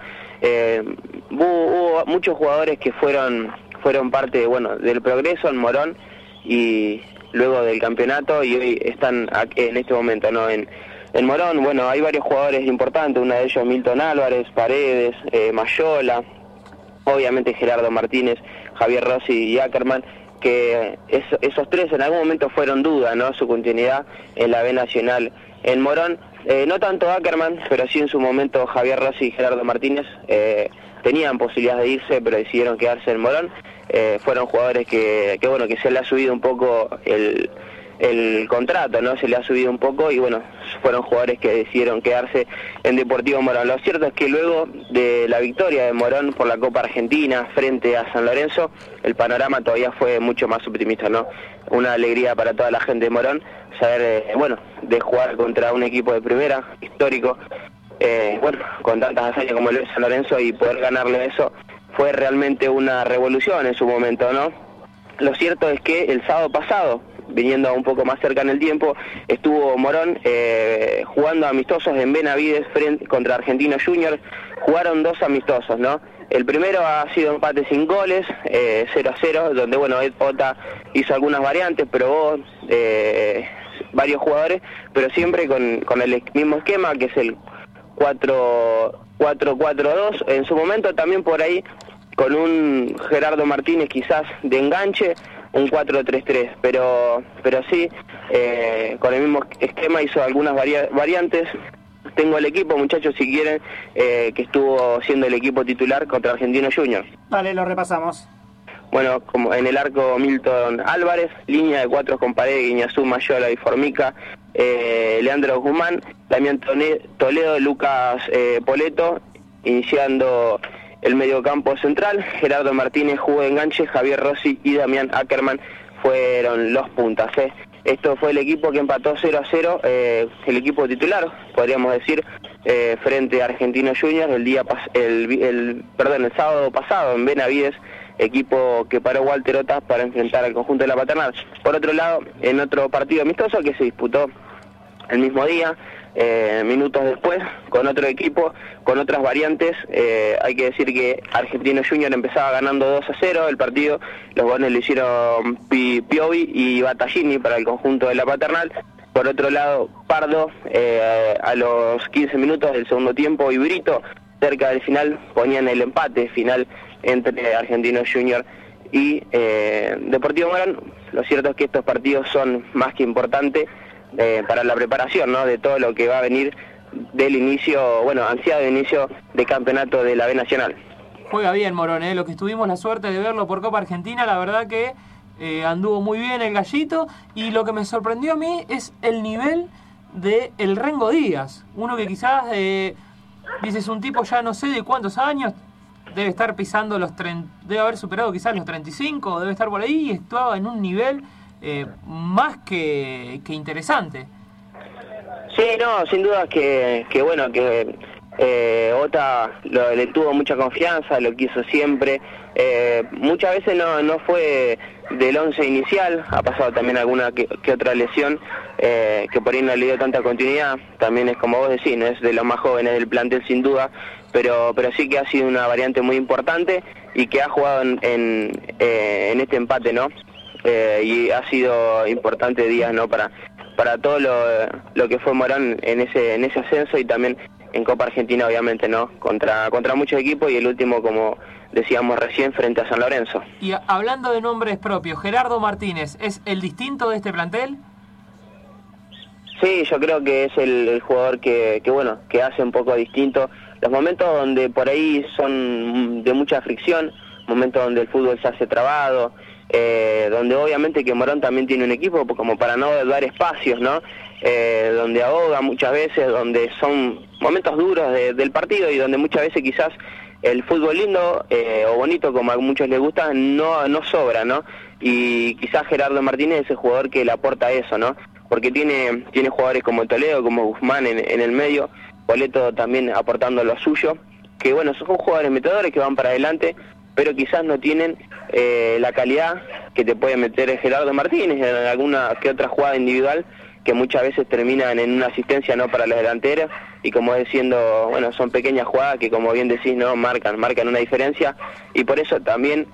hubo muchos jugadores que fueron parte, del progreso en Morón y luego del campeonato, y hoy están en este momento, ¿no? En Morón, hay varios jugadores importantes, uno de ellos Milton Álvarez, Paredes, Mayola, obviamente Gerardo Martínez, Javier Rossi y Ackerman, que esos tres en algún momento fueron duda, ¿no? Su continuidad en la B Nacional en Morón. No tanto Ackerman, pero sí en su momento Javier Rossi y Gerardo Martínez tenían posibilidad de irse, pero decidieron quedarse en Morón. Fueron jugadores que se le ha subido un poco el contrato, ¿no? Se le ha subido un poco y fueron jugadores que decidieron quedarse en Deportivo Morón. Lo cierto es que luego de la victoria de Morón por la Copa Argentina frente a San Lorenzo, el panorama todavía fue mucho más optimista, ¿no? Una alegría para toda la gente de Morón saber, de jugar contra un equipo de primera, histórico, con tantas hazañas como el de San Lorenzo, y poder ganarle eso fue realmente una revolución en su momento, ¿no? Lo cierto es que el sábado pasado, viniendo un poco más cerca en el tiempo, estuvo Morón jugando amistosos en Benavides contra Argentino Juniors. Jugaron 2 amistosos, ¿no? El primero ha sido empate sin goles, 0-0, donde Ed Ota hizo algunas variantes, probó varios jugadores, pero siempre con el mismo esquema, que es el 4-4-2, en su momento también por ahí con un Gerardo Martínez quizás de enganche, un 4-3-3, pero sí, con el mismo esquema hizo algunas variantes. Tengo el equipo, muchachos, si quieren, que estuvo siendo el equipo titular contra Argentino Juniors. Vale, lo repasamos. bueno, como en el arco Milton Álvarez, línea de 4 con Paredes, Guiñazú, Mayola y Formica, Leandro Guzmán, Damián Toledo, Lucas Poleto, iniciando el mediocampo central, Gerardo Martínez jugó de enganche, Javier Rossi y Damián Ackerman fueron los puntas. Esto fue el equipo que empató 0-0, el equipo titular, podríamos decir, frente a Argentinos Juniors el sábado pasado en Benavides, equipo que paró Walter Otas para enfrentar al conjunto de la Paternal. Por otro lado, en otro partido amistoso que se disputó el mismo día, minutos después, con otro equipo, con otras variantes, hay que decir que Argentinos Juniors empezaba ganando 2-0 el partido, los goles lo hicieron Piovi y Battaglini para el conjunto de la Paternal. Por otro lado, Pardo, a los 15 minutos del segundo tiempo, y Brito, cerca del final, ponían el empate final entre Argentinos Juniors y Deportivo Morón. Lo cierto es que estos partidos son más que importantes para la preparación, ¿no?, de todo lo que va a venir del inicio, ansiado inicio de campeonato de la B Nacional. Juega bien Morón, lo que tuvimos la suerte de verlo por Copa Argentina, la verdad que anduvo muy bien el gallito, y lo que me sorprendió a mí es el nivel de el Rengo Díaz, uno que quizás, dices, un tipo ya no sé de cuántos años, debe estar pisando debe haber superado quizás los 35, debe estar por ahí, y estaba en un nivel más que interesante. Sí, no, sin duda que Ota le tuvo mucha confianza, lo quiso siempre. Muchas veces no fue del 11 inicial, ha pasado también alguna que otra lesión que por ahí no le dio tanta continuidad. También es como vos decís, no es de los más jóvenes del plantel sin duda, pero sí que ha sido una variante muy importante y que ha jugado en este empate, ¿no? Y ha sido importante Díaz, ¿no?, para todo lo que fue Morón en ese ascenso, y también en Copa Argentina, obviamente, ¿no?, contra muchos equipos, y el último, como decíamos recién, frente a San Lorenzo. Y hablando de nombres propios, Gerardo Martínez, ¿es el distinto de este plantel? Sí, yo creo que es el jugador que hace un poco distinto. Los momentos donde por ahí son de mucha fricción, momentos donde el fútbol se hace trabado, donde obviamente que Morón también tiene un equipo como para no dar espacios, ¿no? Donde ahoga muchas veces, donde son momentos duros del partido, y donde muchas veces quizás el fútbol lindo o bonito, como a muchos les gusta, no sobra, ¿no? Y quizás Gerardo Martínez es el jugador que le aporta eso, ¿no? Porque tiene jugadores como Toledo, como Guzmán en el medio, Poleto también aportando lo suyo, que son jugadores metedores que van para adelante, pero quizás no tienen la calidad que te puede meter Gerardo Martínez en alguna que otra jugada individual, que muchas veces terminan en una asistencia, ¿no?, para los delanteros, y como diciendo, son pequeñas jugadas que, como bien decís, no marcan una diferencia, y por eso también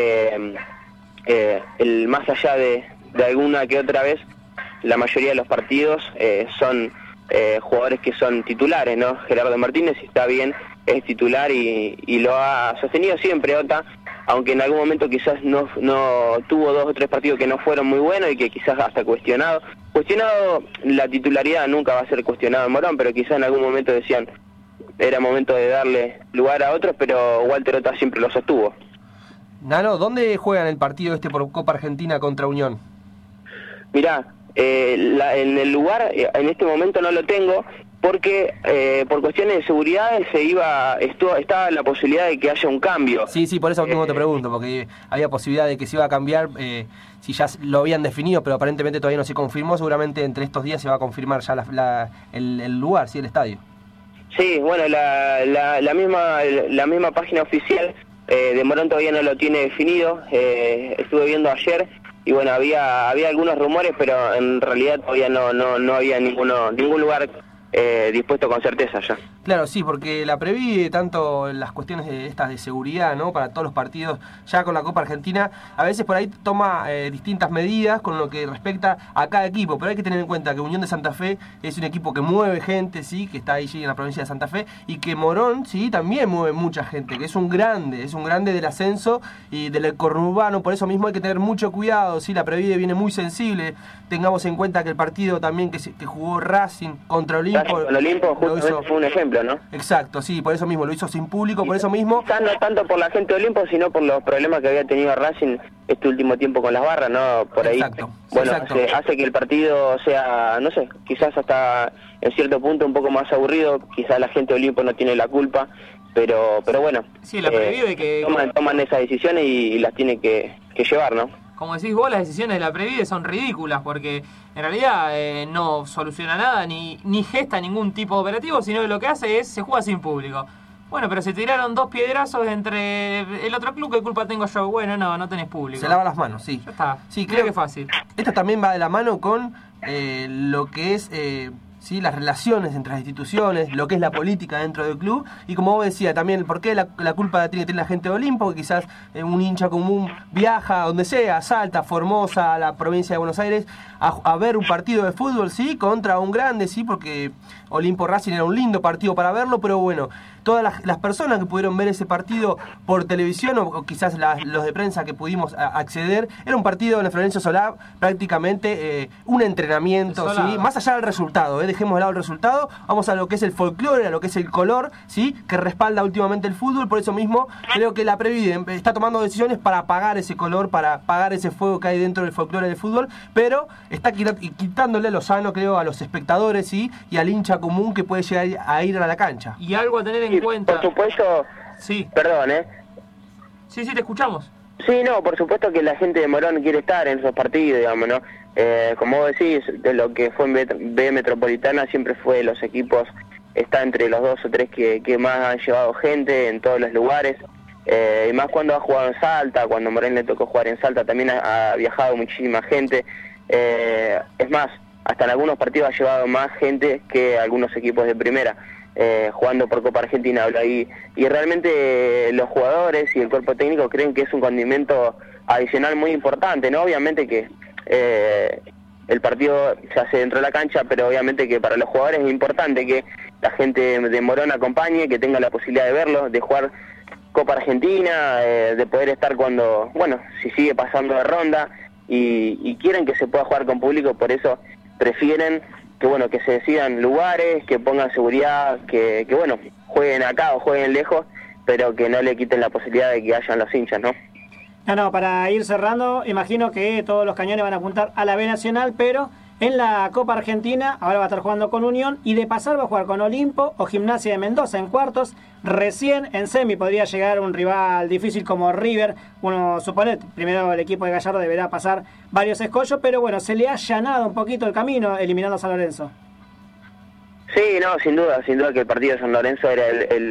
más allá de alguna que otra vez, la mayoría de los partidos son jugadores que son titulares, ¿no? Gerardo Martínez, si está bien, es titular y lo ha sostenido siempre Ota, aunque en algún momento quizás no tuvo 2 o 3 partidos que no fueron muy buenos, y que quizás hasta cuestionado la titularidad nunca va a ser cuestionado en Morón, pero quizás en algún momento decían era momento de darle lugar a otros, pero Walter Ota siempre lo sostuvo. Nano, ¿dónde juegan el partido por Copa Argentina contra Unión? Mirá, en el lugar en este momento no lo tengo, porque por cuestiones de seguridad estaba la posibilidad de que haya un cambio. Sí, por eso mismo te pregunto, porque había posibilidad de que se iba a cambiar, si ya lo habían definido, pero aparentemente todavía no se confirmó. Seguramente entre estos días se va a confirmar ya el lugar, ¿sí?, el estadio. Sí, la misma página oficial de Morón todavía no lo tiene definido. Estuve viendo ayer y había algunos rumores, pero en realidad todavía no había ningún lugar dispuesto con certeza ya. Claro, sí, porque la Previ, tanto en las cuestiones de seguridad, ¿no?, para todos los partidos, ya con la Copa Argentina, a veces por ahí toma distintas medidas con lo que respecta a cada equipo, pero hay que tener en cuenta que Unión de Santa Fe es un equipo que mueve gente, sí, que está ahí en la provincia de Santa Fe, y que Morón, sí, también mueve mucha gente, que es un grande del ascenso y del conurbano. Por eso mismo hay que tener mucho cuidado, sí, la Previ viene muy sensible. Tengamos en cuenta que el partido también que jugó Racing contra Olimpia con Olimpo justamente fue un ejemplo, ¿no? Exacto, sí, por eso mismo, lo hizo sin público, por eso mismo... Quizás no tanto por la gente de Olimpo, sino por los problemas que había tenido Racing este último tiempo con las barras, ¿no? Por ahí, bueno, hace que el partido sea, no sé, quizás hasta en cierto punto un poco más aburrido, quizás la gente de Olimpo no tiene la culpa, pero bueno, sí, la previve que toman esas decisiones y las tiene que llevar, ¿no? Como decís vos, las decisiones de la Previde son ridículas porque en realidad no soluciona nada ni gesta ningún tipo de operativo, sino que lo que hace es se juega sin público. Bueno, pero se tiraron 2 piedrazos entre el otro club, ¿qué culpa tengo yo? Bueno, no tenés público. Se lava las manos, sí. Ya está. Sí, creo que es fácil. Esto también va de la mano con lo que es... ¿sí? Las relaciones entre las instituciones, lo que es la política dentro del club, y como vos decías también, ¿por qué la culpa tiene que tener la gente de Olimpo? Que quizás un hincha común viaja donde sea, a Salta, Formosa, a la provincia de Buenos Aires, a ver un partido de fútbol, sí, contra un grande, sí, porque Olimpo Racing era un lindo partido para verlo, pero bueno, todas las personas que pudieron ver ese partido por televisión, o quizás los de prensa que pudimos acceder, era un partido en el Florencio Solá, prácticamente un entrenamiento, ¿sí? Más allá del resultado, dejemos de lado el resultado, vamos a lo que es el folclore, a lo que es el color, ¿sí? Que respalda últimamente el fútbol, por eso mismo creo que la Previde está tomando decisiones para apagar ese color, para apagar ese fuego que hay dentro del folclore del fútbol, pero está quitándole lo sano, creo, a los espectadores, ¿sí? Y al hincha común que puede llegar a ir a la cancha. Y algo a tener en cuenta. Por supuesto, sí. Perdón, Sí, te escuchamos. Sí, no, por supuesto que la gente de Morón quiere estar en esos partidos, digamos, ¿no? Como vos decís, de lo que fue en B Metropolitana siempre fue los equipos, está entre los 2 o 3 que más han llevado gente en todos los lugares, y más cuando ha jugado en Salta, cuando Morón le tocó jugar en Salta también ha viajado muchísima gente, es más, hasta en algunos partidos ha llevado más gente que algunos equipos de primera. Jugando por Copa Argentina hablo ahí, y realmente los jugadores y el cuerpo técnico creen que es un condimento adicional muy importante, ¿no? Obviamente que el partido se hace dentro de la cancha, pero obviamente que para los jugadores es importante que la gente de Morón acompañe, que tenga la posibilidad de verlo, de jugar Copa Argentina, de poder estar cuando, bueno, si sigue pasando de ronda, y quieren que se pueda jugar con público, por eso prefieren que bueno, que se decidan lugares, que pongan seguridad, que bueno, jueguen acá o jueguen lejos, pero que no le quiten la posibilidad de que hayan los hinchas, ¿no? No, para ir cerrando, imagino que todos los cañones van a apuntar a la B Nacional, pero en la Copa Argentina ahora va a estar jugando con Unión, y de pasar va a jugar con Olimpo o Gimnasia de Mendoza en cuartos. Recién en semi podría llegar un rival difícil como River. Uno supone, primero el equipo de Gallardo deberá pasar varios escollos, pero bueno, se le ha allanado un poquito el camino eliminando a San Lorenzo. Sí, no, sin duda que el partido de San Lorenzo era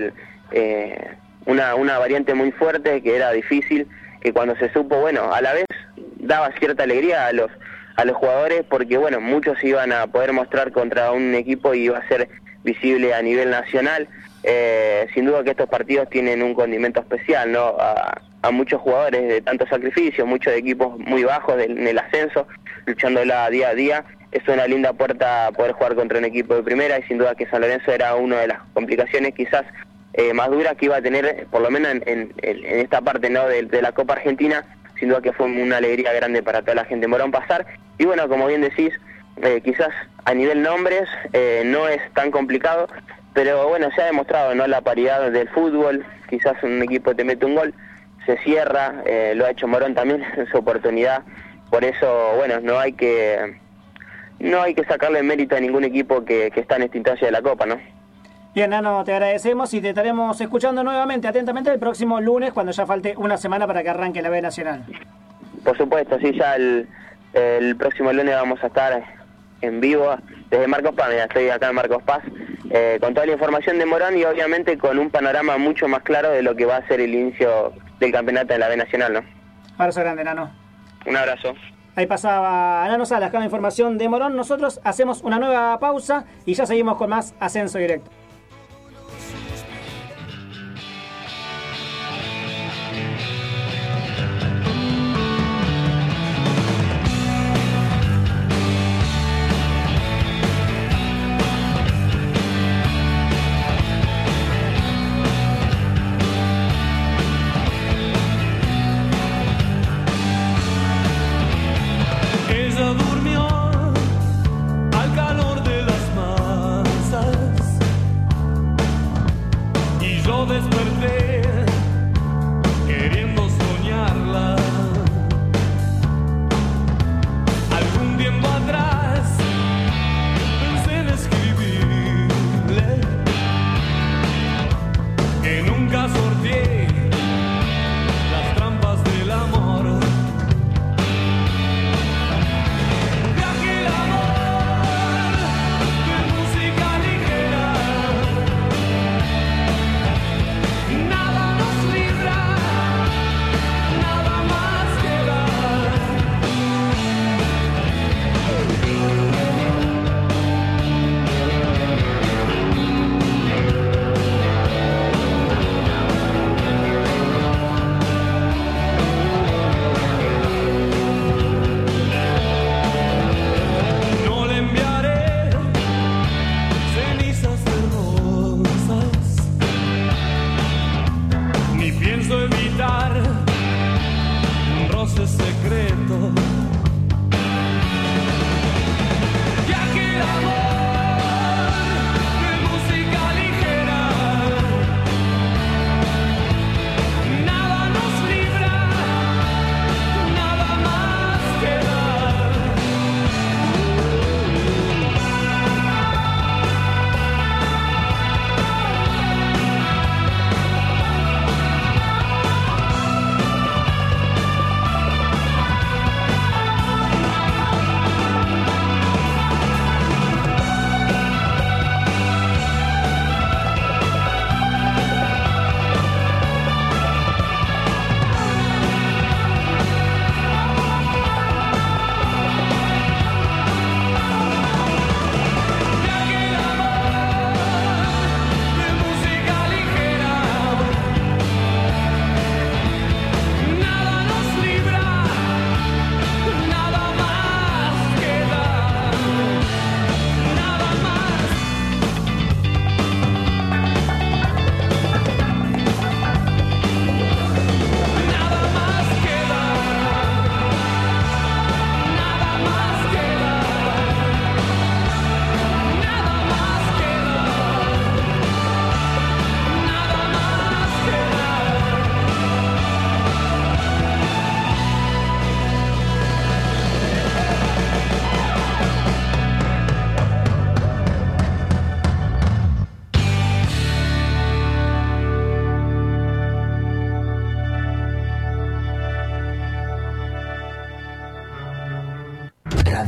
una variante muy fuerte, que era difícil, que cuando se supo, bueno, a la vez daba cierta alegría a los jugadores, porque bueno, muchos iban a poder mostrar contra un equipo y iba a ser visible a nivel nacional. Sin duda que estos partidos tienen un condimento especial, ¿no? A muchos jugadores de tanto sacrificio, muchos de equipos muy bajos en el ascenso, luchándola día a día. Es una linda puerta poder jugar contra un equipo de primera, y sin duda que San Lorenzo era una de las complicaciones quizás más duras que iba a tener, por lo menos en esta parte, ¿no? de la Copa Argentina. Sin duda que fue una alegría grande para toda la gente de Morón pasar. Y bueno, como bien decís, quizás a nivel nombres no es tan complicado, pero bueno, se ha demostrado, ¿no? La paridad del fútbol. Quizás un equipo te mete un gol, se cierra, lo ha hecho Morón también en su oportunidad. Por eso, bueno, no hay que sacarle mérito a ningún equipo que está en esta instancia de la Copa, ¿no? Bien, Nano, te agradecemos y te estaremos escuchando nuevamente atentamente el próximo lunes, cuando ya falte una semana para que arranque la B Nacional. Por supuesto, sí, ya el próximo lunes vamos a estar en vivo desde Marcos Paz. Mira, estoy acá en Marcos Paz con toda la información de Morón, y obviamente con un panorama mucho más claro de lo que va a ser el inicio del campeonato de la B Nacional, ¿no? Abrazo grande, Nano. Un abrazo. Ahí pasaba Nano Salas con la información de Morón. Nosotros hacemos una nueva pausa y ya seguimos con más Ascenso Directo. Ella durmió al calor de las masas.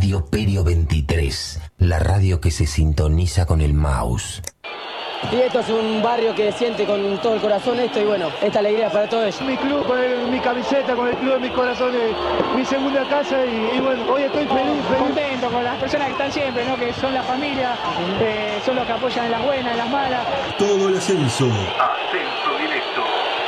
Radio Perio 23, la radio que se sintoniza con el mouse. Y esto es un barrio que siente con todo el corazón esto y bueno, esta alegría para todos ellos. Mi club, con mi camiseta, con el club de mis corazones, mi segunda casa y bueno, hoy estoy feliz. Contento con las personas que están siempre, ¿no? Que son la familia, son los que apoyan en las buenas, en las malas. Todo el ascenso. Ascenso directo.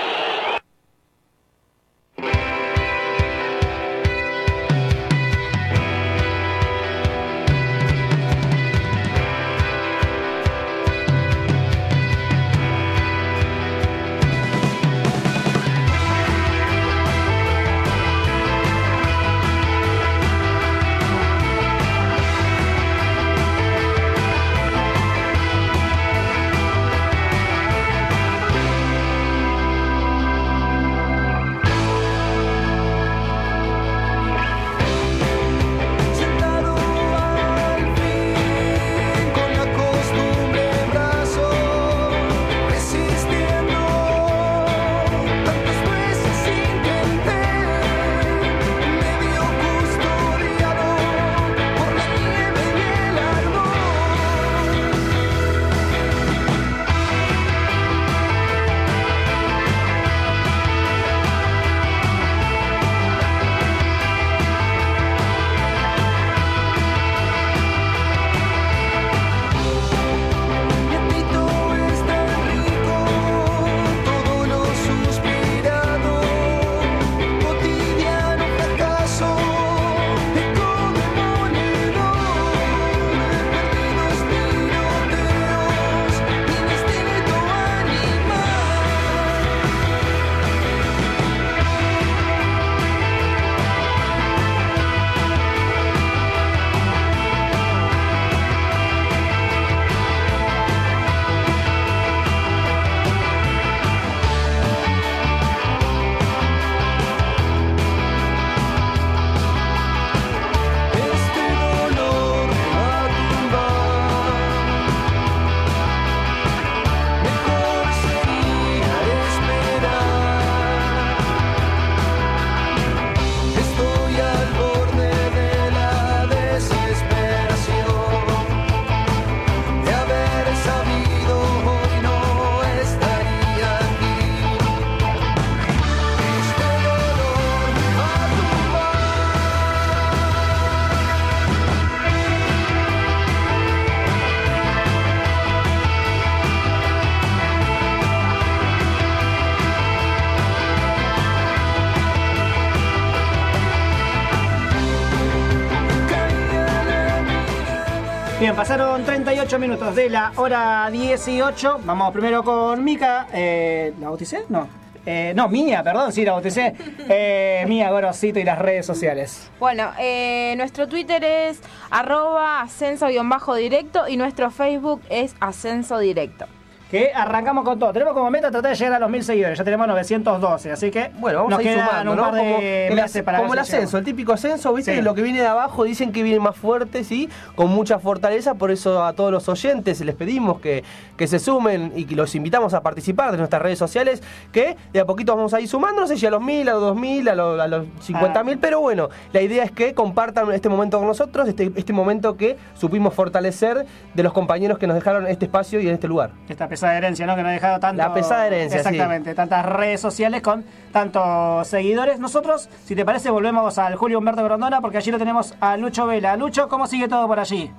Bien, pasaron 38 minutos de la hora 18. Vamos primero con Mica. ¿La bauticé? No. No, Mía, perdón, sí, la bauticé. Mía Gorosito y las redes sociales. Bueno, nuestro Twitter es @ascenso_directo y nuestro Facebook es Ascenso Directo. Que arrancamos con todo. Tenemos como meta tratar de llegar a los 1000 seguidores. Ya tenemos 912, así que bueno, vamos nos a ir quedan sumando, un ¿no? par de meses para como el ver si ascenso, el típico ascenso, ¿viste? Sí. Lo que viene de abajo dicen que viene más fuerte, ¿sí? Con mucha fortaleza, por eso a todos los oyentes les pedimos que se sumen y que los invitamos a participar de nuestras redes sociales, que de a poquito vamos a ir sumando, no sé si a los 1000, a los 2000, a los 50.000, pero bueno, la idea es que compartan este momento con nosotros, este momento que supimos fortalecer de los compañeros que nos dejaron este espacio y en este lugar. Esta pesada herencia, ¿no? Que nos ha dejado tanto... La pesada herencia, exactamente, sí. Tantas redes sociales con tantos seguidores. Nosotros, si te parece, volvemos al Julio Humberto Grondona, porque allí lo tenemos a Lucho Vela. Lucho, ¿cómo sigue todo por allí?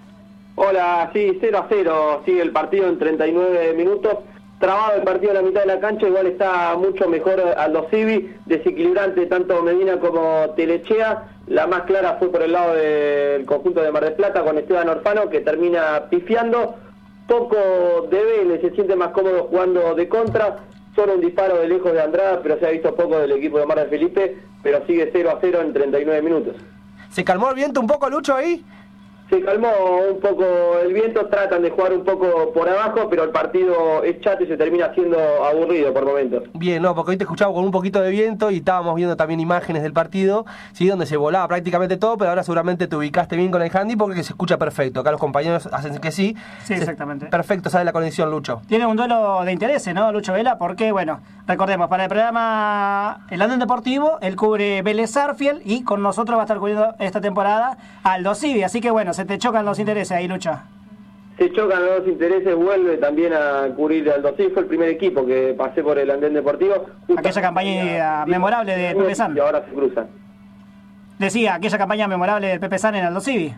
Hola, sí, 0-0, sigue el partido en 39 minutos. Trabado el partido en la mitad de la cancha, igual está mucho mejor Aldo Civi, desequilibrante tanto Medina como Telechea. La más clara fue por el lado del conjunto de Mar del Plata con Esteban Orfano, que termina pifiando. Poco de Vélez, se siente más cómodo jugando de contra, solo un disparo de lejos de Andrada, pero se ha visto poco del equipo de Mar del Felipe, pero sigue 0-0 en 39 minutos. ¿Se calmó el viento un poco, Lucho, ahí? se calmó un poco el viento, tratan de jugar un poco por abajo, pero el partido es chato y se termina haciendo aburrido por momentos. Bien, no, porque hoy te escuchaba con un poquito de viento y estábamos viendo también imágenes del partido, sí, donde se volaba prácticamente todo, pero ahora seguramente te ubicaste bien con el handy porque se escucha perfecto. Acá los compañeros hacen que sí. Sí, exactamente. Perfecto, sale la conexión, Lucho. Tiene un duelo de intereses, ¿no, Lucho Vela? Porque, bueno, recordemos, para el programa El Andén Deportivo, él cubre Vélez Sarsfield y con nosotros va a estar cubriendo esta temporada Aldo Civi. Así que, bueno, se te chocan los intereses ahí, Lucho. Se chocan los intereses, vuelve también a cubrir al Dosí, fue el primer equipo que pasé por el Andén Deportivo. Aquella campaña memorable de Pepe San. Y ahora se cruzan. Decía, aquella campaña memorable del Pepe San en Aldo Civi.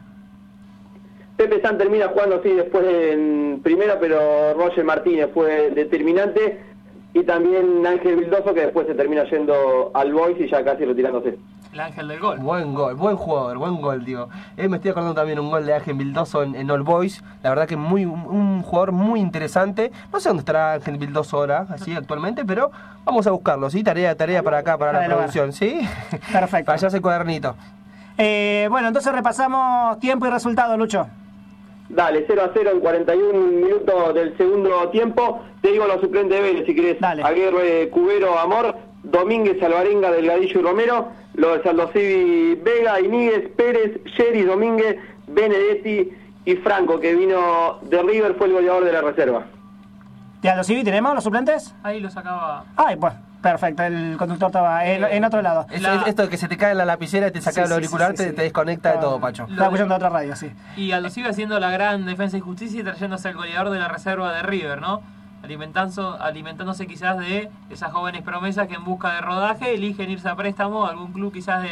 Pepe San termina jugando así después en primera, pero Roger Martínez fue determinante. Y también Ángel Vildoso, que después se termina yendo al Boys y ya casi retirándose. El ángel del gol. Buen gol, buen jugador, buen gol, digo. Me estoy acordando también un gol de Ángel Vildoso en All Boys. La verdad que un jugador muy interesante. No sé dónde estará Ángel Vildoso ahora, así actualmente, pero vamos a buscarlo, ¿sí? Tarea para acá, para la producción, ¿sí? Perfecto. Para allá ese cuadernito. Bueno, entonces repasamos tiempo y resultado, Lucho. Dale, 0-0 en 41 minutos del segundo tiempo. Te digo los suplentes de Vélez, si querés. Dale. Aguirre, Cubero, Amor, Domínguez, Alvarenga, Delgadillo y Romero. Los de Saldosivi, Vega, Iníguez, Pérez, Sherry, Domínguez, Benedetti y Franco, que vino de River, fue el goleador de la reserva. ¿De Aldo Civi tenemos los suplentes? Ahí lo sacaba. Ay, pues, perfecto, el conductor estaba en otro lado. Esto de que se te cae en la lapicera y te saca el auricular, te desconecta de todo, Pacho. Estaba escuchando otra radio, sí. Y Aldo Civi haciendo la gran defensa y justicia y trayéndose al goleador de la reserva de River, ¿no? Alimentándose quizás de esas jóvenes promesas que en busca de rodaje eligen irse a préstamo a algún club quizás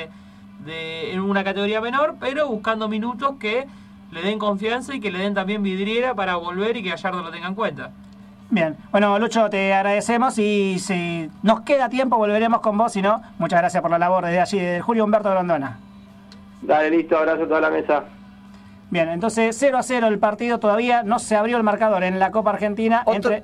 en una categoría menor, pero buscando minutos que le den confianza y que le den también vidriera para volver y que Gallardo lo tenga en cuenta. Bien, bueno, Lucho, te agradecemos y si nos queda tiempo volveremos con vos, si no, muchas gracias por la labor desde allí, de Julio Humberto Grondona. Dale, listo, abrazo a toda la mesa. Bien, entonces 0-0 el partido, todavía no se abrió el marcador en la Copa Argentina.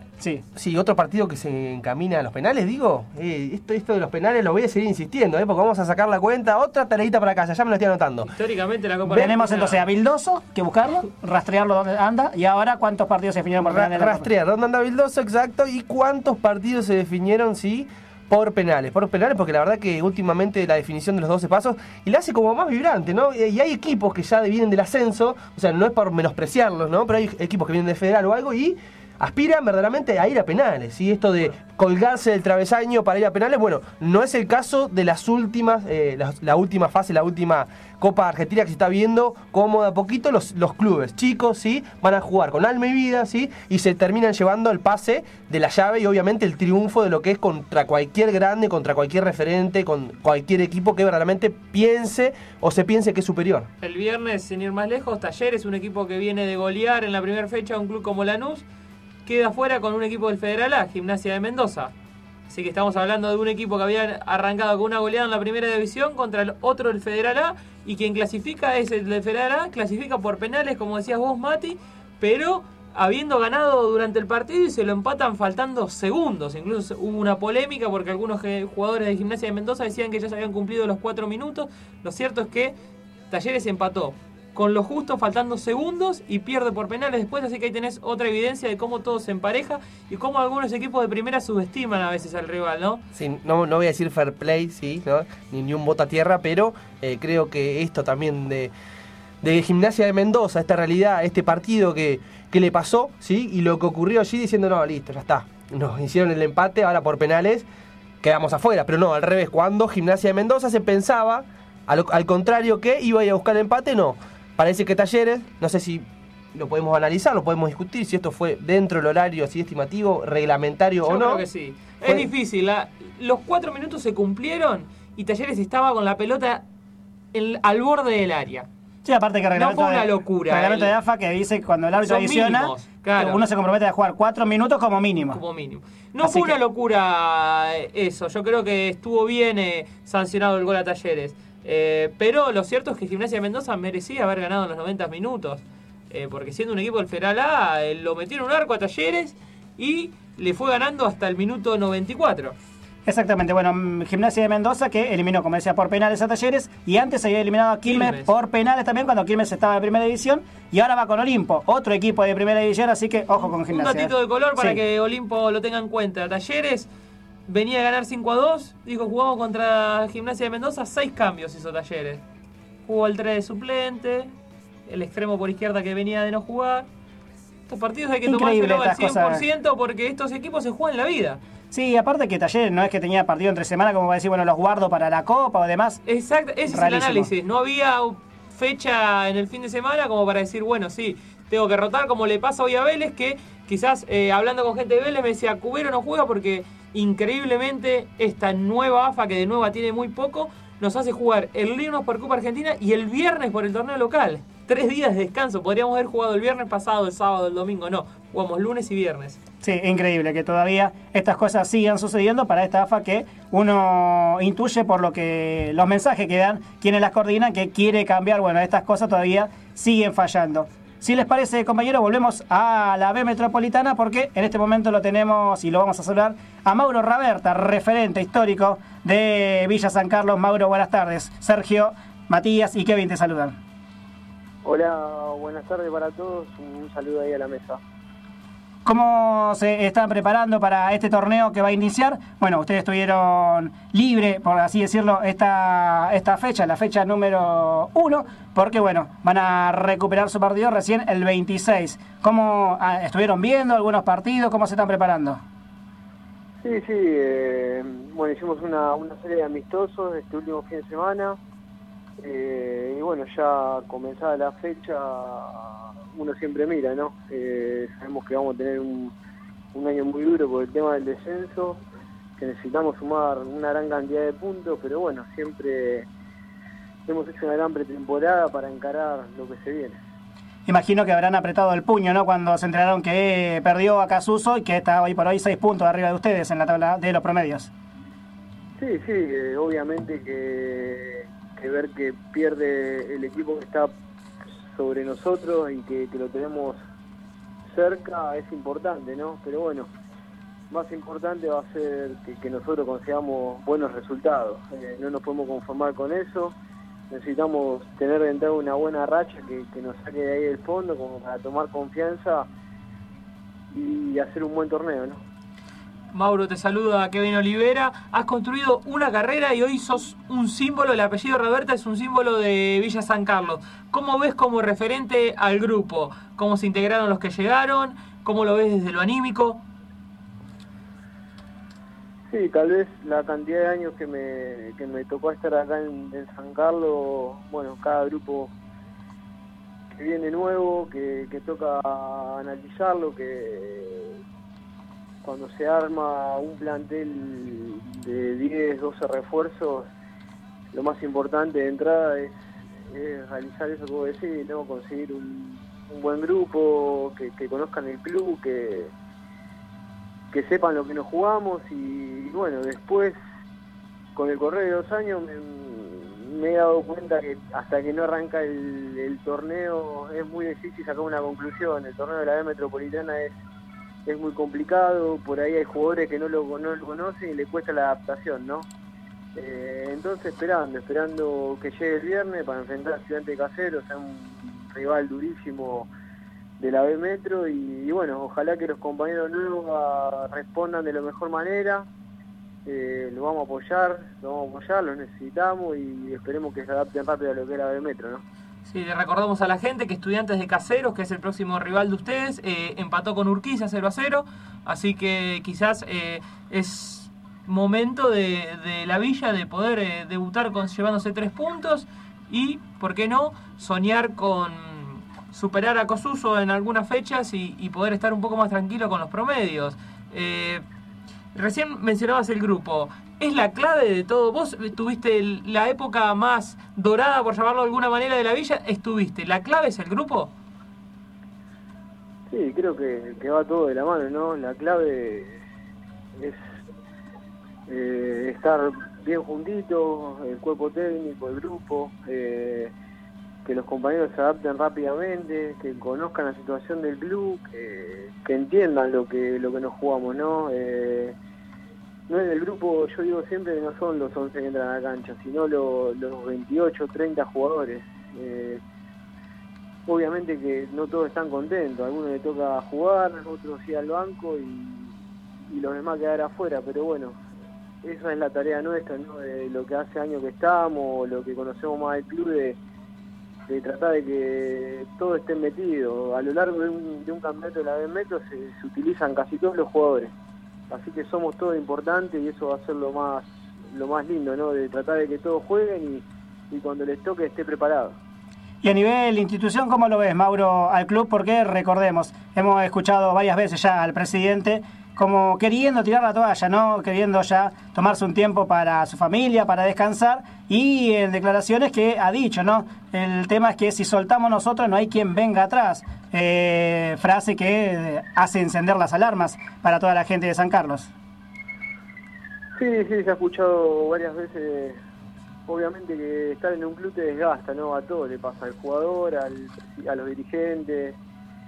Sí, otro partido que se encamina a los penales, digo. Esto de los penales lo voy a seguir insistiendo, porque vamos a sacar la cuenta. Otra tareita para casa, ya me lo estoy anotando. Históricamente la Copa Tenemos Argentina... entonces a Vildoso, que buscarlo, rastrearlo donde anda, y ahora cuántos partidos se definieron por penales. Rastrear dónde anda Vildoso, exacto, y cuántos partidos se definieron, sí, por penales, porque la verdad que últimamente la definición de los 12 pasos y la hace como más vibrante, ¿no? Y hay equipos que ya vienen del ascenso, o sea, no es por menospreciarlos, ¿no? Pero hay equipos que vienen de Federal o algo y aspiran verdaderamente a ir a penales, ¿sí? Esto de colgarse del travesaño para ir a penales, bueno, no es el caso de las últimas, la última fase, la última Copa Argentina que se está viendo, como de a poquito los clubes chicos, ¿sí? Van a jugar con alma y vida, ¿sí? Y se terminan llevando el pase de la llave y obviamente el triunfo de lo que es contra cualquier grande, contra cualquier referente, con cualquier equipo que verdaderamente piense o se piense que es superior. El viernes, sin ir más lejos, Talleres, un equipo que viene de golear en la primera fecha a un club como Lanús, queda fuera con un equipo del Federal A, Gimnasia de Mendoza. Así que estamos hablando de un equipo que había arrancado con una goleada en la primera división contra el otro del Federal A, y quien clasifica es el del Federal A, clasifica por penales, como decías vos, Mati, pero habiendo ganado durante el partido y se lo empatan faltando segundos. Incluso hubo una polémica porque algunos jugadores de Gimnasia de Mendoza decían que ya se habían cumplido los 4 minutos. Lo cierto es que Talleres empató con lo justo, faltando segundos, y pierde por penales después, así que ahí tenés otra evidencia de cómo todo se empareja y cómo algunos equipos de primera subestiman a veces al rival, ¿no? Sí, no voy a decir fair play, sí, ¿no? ni un voto a tierra, pero creo que esto también de Gimnasia de Mendoza, esta realidad, este partido que le pasó, ¿sí? Y lo que ocurrió allí diciendo, no, listo, ya está, nos hicieron el empate, ahora por penales quedamos afuera, pero no, al revés, cuando Gimnasia de Mendoza se pensaba, al contrario, que iba a ir a buscar el empate, no. Parece que Talleres, no sé si lo podemos analizar, lo podemos discutir, si esto fue dentro del horario así estimativo, reglamentario o no. Yo creo que sí. Es difícil. Los 4 minutos se cumplieron y Talleres estaba con la pelota al borde del área. Sí, aparte que no fue una locura. El reglamento de AFA que dice que cuando el árbitro adiciona, mínimos, claro, uno se compromete a jugar 4 minutos como mínimo. No así fue una locura eso. Yo creo que estuvo bien sancionado el gol a Talleres. Pero lo cierto es que Gimnasia de Mendoza merecía haber ganado en los 90 minutos, porque siendo un equipo del Federal A, lo metieron en un arco a Talleres y le fue ganando hasta el minuto 94. Exactamente, bueno, Gimnasia de Mendoza que eliminó, como decía, por penales a Talleres, y antes había eliminado a Quilmes por penales también cuando Quilmes estaba en primera división, y ahora va con Olimpo, otro equipo de primera división, así que ojo con Gimnasia. Un datito de color para que Olimpo lo tenga en cuenta. Talleres venía a ganar 5-2, dijo jugamos contra Gimnasia de Mendoza, 6 cambios hizo Talleres. Jugó el 3 de suplente, el extremo por izquierda que venía de no jugar. Estos partidos hay que tomárselo al 100% porque estos equipos se juegan la vida. Sí, aparte que Talleres no es que tenía partido entre semana como va a decir, bueno, los guardo para la Copa o demás. Exacto, ese es el análisis. No había fecha en el fin de semana como para decir, bueno, sí, tengo que rotar, como le pasa hoy a Vélez, que quizás hablando con gente de Vélez me decía, Cubero no juega porque increíblemente esta nueva AFA, que de nueva tiene muy poco, nos hace jugar el lunes por Copa Argentina y el viernes por el torneo local. 3 días de descanso. Podríamos haber jugado el viernes pasado, el sábado, el domingo. No, jugamos lunes y viernes. Sí, increíble que todavía estas cosas sigan sucediendo para esta AFA que uno intuye por lo que los mensajes que dan quienes las coordinan que quiere cambiar. Bueno, estas cosas todavía siguen fallando. Si les parece, compañeros, volvemos a la B Metropolitana porque en este momento lo tenemos y lo vamos a saludar a Mauro Raberta, referente histórico de Villa San Carlos. Mauro, buenas tardes. Sergio, Matías y Kevin te saludan. Hola, buenas tardes para todos. Un saludo ahí a la mesa. ¿Cómo se están preparando para este torneo que va a iniciar? Bueno, ustedes estuvieron libre, por así decirlo, esta fecha, la fecha número 1, porque bueno, van a recuperar su partido recién el 26. ¿Cómo estuvieron viendo algunos partidos? ¿Cómo se están preparando? Sí, bueno, hicimos una serie de amistosos este último fin de semana. Y bueno, ya comenzada la fecha, uno siempre mira, ¿no? Sabemos que vamos a tener un año muy duro por el tema del descenso, que necesitamos sumar una gran cantidad de puntos, pero bueno, siempre hemos hecho una gran pretemporada para encarar lo que se viene. Imagino que habrán apretado el puño, ¿no? Cuando se enteraron que perdió a Casuso y que está hoy por hoy 6 puntos arriba de ustedes en la tabla de los promedios. Sí, obviamente que ver que pierde el equipo que está sobre nosotros y que lo tenemos cerca es importante, ¿no? Pero bueno, más importante va a ser que nosotros consigamos buenos resultados. No nos podemos conformar con eso. Necesitamos tener de entrada una buena racha que nos saque de ahí del fondo como para tomar confianza y hacer un buen torneo, ¿no? Mauro, te saluda Kevin Olivera. Has construido una carrera y hoy sos un símbolo, el apellido Raberta es un símbolo de Villa San Carlos. ¿Cómo ves como referente al grupo? ¿Cómo se integraron los que llegaron? ¿Cómo lo ves desde lo anímico? Sí, tal vez la cantidad de años que me tocó estar acá en San Carlos, bueno, cada grupo que viene nuevo, que toca analizarlo, que cuando se arma un plantel de 10, 12 refuerzos, lo más importante de entrada es realizar eso que vos decís, ¿no? Conseguir un buen grupo, que conozcan el club, que sepan lo que nos jugamos y bueno, después, con el correr de los años, me he dado cuenta que hasta que no arranca el torneo es muy difícil sacar una conclusión. El torneo de la B Metropolitana es muy complicado, por ahí hay jugadores que no lo conocen y le cuesta la adaptación, ¿no? Entonces esperando que llegue el viernes para enfrentar a Estudiantes Caseros, es un rival durísimo de la B Metro y bueno, ojalá que los compañeros nuevos respondan de la mejor manera. Lo vamos a apoyar, lo necesitamos y esperemos que se adapten rápido a lo que es la B Metro, ¿no? Sí, le recordamos a la gente que Estudiantes de Caseros, que es el próximo rival de ustedes, empató con Urquiza 0-0, así que quizás es momento de la Villa de poder debutar llevándose 3 puntos y, ¿por qué no?, soñar con superar a Cosuso en algunas fechas y poder estar un poco más tranquilo con los promedios. Recién mencionabas el grupo. ¿Es la clave de todo? Vos tuviste la época más dorada, por llamarlo de alguna manera, de la Villa. ¿Estuviste? ¿La clave es el grupo? Sí, creo que va todo de la mano, ¿no? La clave es estar bien juntitos, el cuerpo técnico, el grupo, que los compañeros se adapten rápidamente, que conozcan la situación del club, que entiendan lo que nos jugamos, ¿no? no es del grupo, yo digo siempre que no son los 11 que entran a la cancha, sino los 28, 30 jugadores. Obviamente que no todos están contentos, a algunos les toca jugar, otros ir al banco y los demás quedar afuera, pero bueno, esa es la tarea nuestra, ¿no? De lo que hace años que estamos, lo que conocemos más del club, de tratar de que todos estén metidos. A lo largo de un campeonato de la B Metro se utilizan casi todos los jugadores, así que somos todos importantes y eso va a ser lo más lindo, ¿no? De tratar de que todos jueguen y cuando les toque esté preparado. Y a nivel institución, ¿cómo lo ves, Mauro, al club? Porque recordemos, hemos escuchado varias veces ya al presidente como queriendo tirar la toalla, ¿no? Queriendo ya tomarse un tiempo para su familia, para descansar, y en declaraciones que ha dicho, ¿no? El tema es que si soltamos nosotros no hay quien venga atrás. Frase que hace encender las alarmas para toda la gente de San Carlos. Sí, se ha escuchado varias veces. Obviamente que estar en un club te desgasta, ¿no? A todo le pasa, al jugador, a los dirigentes.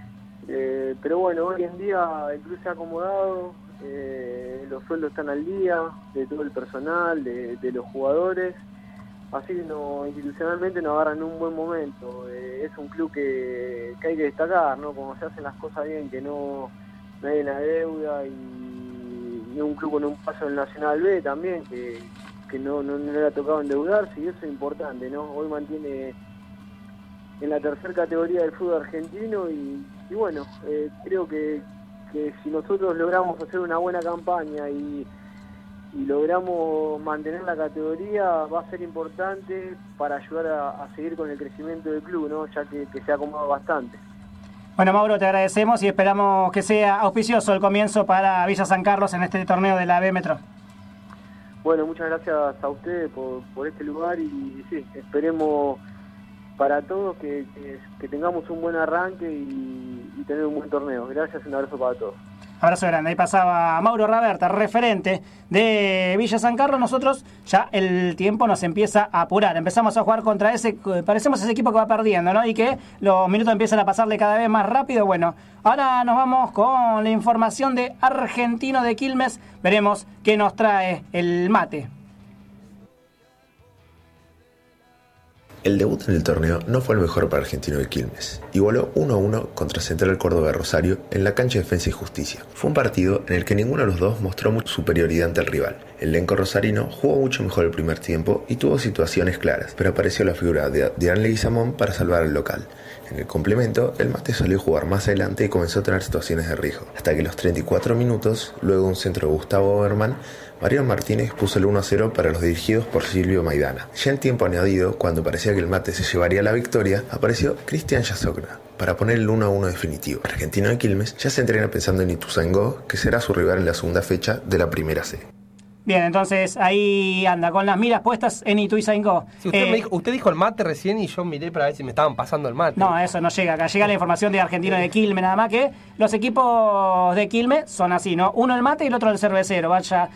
Pero bueno, hoy en día el club se ha acomodado, los sueldos están al día, de todo el personal, de los jugadores. Así que institucionalmente nos agarran en un buen momento. Es un club que hay que destacar, ¿no? Como se hacen las cosas bien, que no hay una deuda, y un club con un paso en el Nacional B también, que no le ha tocado endeudarse, y eso es importante, ¿no? Hoy mantiene en la tercera categoría del fútbol argentino y bueno, creo que si nosotros logramos hacer una buena campaña y logramos mantener la categoría, va a ser importante para ayudar a seguir con el crecimiento del club, ¿no? Ya que se ha acomodado bastante. Bueno, Mauro, te agradecemos y esperamos que sea auspicioso el comienzo para Villa San Carlos en este torneo de la B Metro. Bueno, muchas gracias a ustedes por este lugar y sí, esperemos para todos que tengamos un buen arranque y tener un buen torneo. Gracias y un abrazo para todos. Abrazo grande. Ahí pasaba Mauro Raberta, referente de Villa San Carlos. Nosotros ya el tiempo nos empieza a apurar. Empezamos a jugar contra parecemos ese equipo que va perdiendo, ¿no? Y que los minutos empiezan a pasarle cada vez más rápido. Bueno, ahora nos vamos con la información de Argentino de Quilmes. Veremos qué nos trae el mate. El debut en el torneo no fue el mejor para Argentino de Quilmes. Igualó 1-1 contra Central Córdoba de Rosario en la cancha de Defensa y Justicia. Fue un partido en el que ninguno de los dos mostró mucha superioridad ante el rival. El elenco rosarino jugó mucho mejor el primer tiempo y tuvo situaciones claras, pero apareció la figura de Adrián Leguizamón para salvar al local. En el complemento, el mate salió a jugar más adelante y comenzó a tener situaciones de riesgo, hasta que a los 34 minutos, luego de un centro de Gustavo Oberman, Mariano Martínez puso el 1-0 para los dirigidos por Silvio Maidana. Ya en tiempo añadido, cuando parecía que el mate se llevaría la victoria, apareció Cristian Yazocna para poner el 1-1 definitivo. Argentino de Quilmes ya se entrena pensando en Ituzaingó, que será su rival en la segunda fecha de la primera C. Bien, entonces ahí anda, con las miras puestas en Ituzaingó. Sí, usted dijo el mate recién y yo miré para ver si me estaban pasando el mate. No, eso no llega. Acá llega la información de Argentino de Quilmes, nada más que los equipos de Quilmes son así, ¿no? Uno el mate y el otro el cervecero. Vaya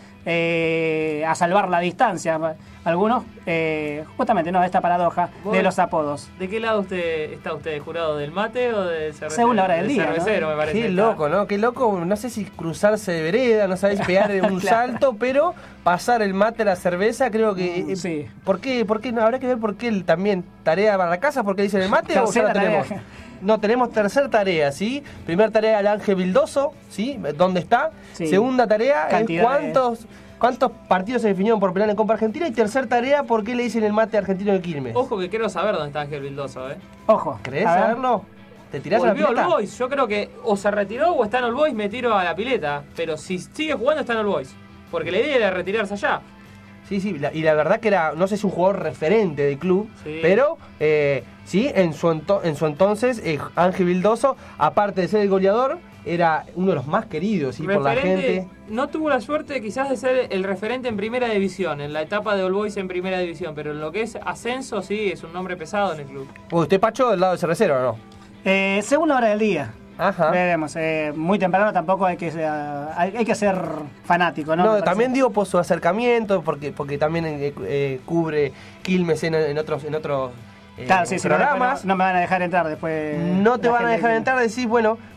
a salvar la distancia. Algunos, justamente, no, esta paradoja de los apodos. ¿De qué lado está usted? ¿Jurado del mate o del cervecero? Según la hora del día, cervecero, ¿no? Me parece. Qué loco, ¿no? Qué loco, no sé si cruzarse de vereda, no sabés pegar un salto, pero pasar el mate a la cerveza, creo que... sí. ¿Por qué? No, habrá que ver por qué también tarea para la casa, porque dicen el mate o ya la tenemos. No, tenemos tercera tarea, ¿sí? Primera tarea, el Ángel Vildoso, ¿sí? ¿Dónde está? Sí. Segunda tarea, ¿cuántos partidos se definieron por penal en Copa Argentina? Y tercera tarea, ¿por qué le dicen el mate Argentino de Quilmes? Ojo que quiero saber dónde está Ángel Vildoso, ¿eh? Ojo. ¿Crees saberlo? ¿Te tirás a la pileta? Volvió All Boys. Yo creo que o se retiró o está en All Boys, me tiro a la pileta. Pero si sigue jugando está en All Boys. Porque la idea era retirarse allá. Sí, y la verdad que era, no sé si un jugador referente del club, sí. Pero sí, en su entonces Ángel Vildoso, aparte de ser el goleador, era uno de los más queridos, ¿sí? Por la gente. No tuvo la suerte quizás de ser el referente en primera división, en la etapa de All Boys en primera división, pero en lo que es ascenso, sí, es un nombre pesado en el club. ¿Usted, Pacho, del lado del cervecero o no? Según la hora del día. Ajá. Veremos, muy temprano tampoco hay que ser fanático, ¿no? No, también digo por su acercamiento, porque también cubre Quilmes en otros claro, sí, programas. No me van a dejar entrar después. No te van a dejar entrar, decís, bueno,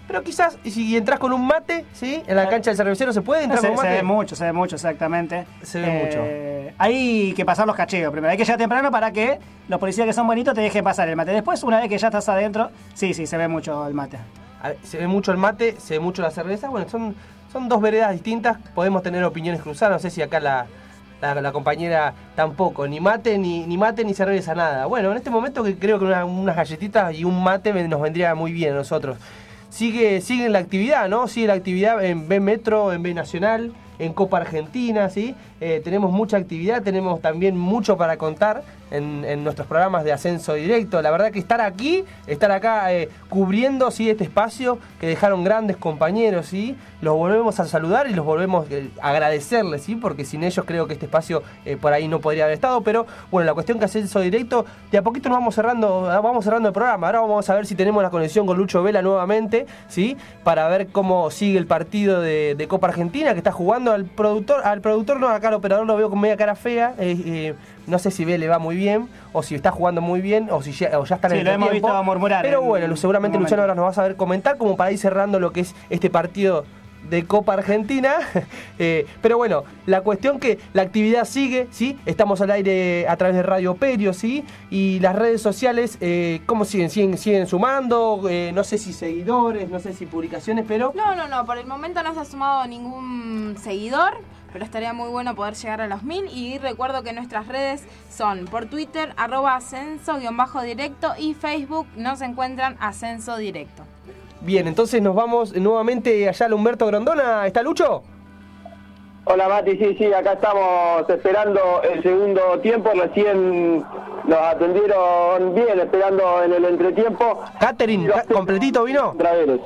pero quizás si entras con un mate, ¿sí? En la cancha del Cervecero, ¿se puede entrar con un mate? Se ve mucho, exactamente. Se ve mucho. Hay que pasar los cacheos primero. Hay que llegar temprano para que los policías que son bonitos te dejen pasar el mate. Después, una vez que ya estás adentro, sí, se ve mucho el mate. Se ve mucho el mate, se ve mucho la cerveza. Bueno, son dos veredas distintas. Podemos tener opiniones cruzadas. No sé si acá la compañera tampoco. Ni mate, ni cerveza, nada. Bueno, en este momento que creo que unas galletitas y un mate nos vendría muy bien a nosotros. Sigue la actividad, ¿no? Sigue la actividad en B Metro, en B Nacional, en Copa Argentina, ¿sí? Tenemos mucha actividad, tenemos también mucho para contar en nuestros programas de ascenso directo. La verdad que estar acá cubriendo, ¿sí? Este espacio que dejaron grandes compañeros, ¿sí? Los volvemos a saludar y los volvemos a agradecerles, ¿sí? Porque sin ellos creo que este espacio por ahí no podría haber estado. Pero bueno, la cuestión que ascenso directo, de a poquito nos vamos cerrando el programa. Ahora vamos a ver si tenemos la conexión con Lucho Vela nuevamente, ¿sí? Para ver cómo sigue el partido de Copa Argentina que está jugando. Al productor no, acá al operador lo veo con media cara fea. No sé si le va muy bien, o si está jugando muy bien, o ya está en el lo hemos tiempo. visto murmurar. Pero bueno, seguramente Luciano ahora nos va a saber comentar como para ir cerrando lo que es este partido de Copa Argentina. Pero bueno, la cuestión que la actividad sigue, ¿sí? Estamos al aire a través de Radio Perio, ¿sí? Y las redes sociales, ¿cómo siguen? ¿Siguen sumando? No sé si seguidores, no sé si publicaciones, pero... No, por el momento no se ha sumado ningún seguidor, pero estaría muy bueno poder llegar a los 1000. Y recuerdo que nuestras redes son por Twitter, @ascenso_directo, y Facebook nos encuentran Ascenso Directo. Bien, entonces nos vamos nuevamente allá al Humberto Grondona. ¿Está Lucho? Hola Mati, sí, acá estamos esperando el segundo tiempo. Recién nos atendieron bien, esperando en el entretiempo. Catherine, ¿completito vino?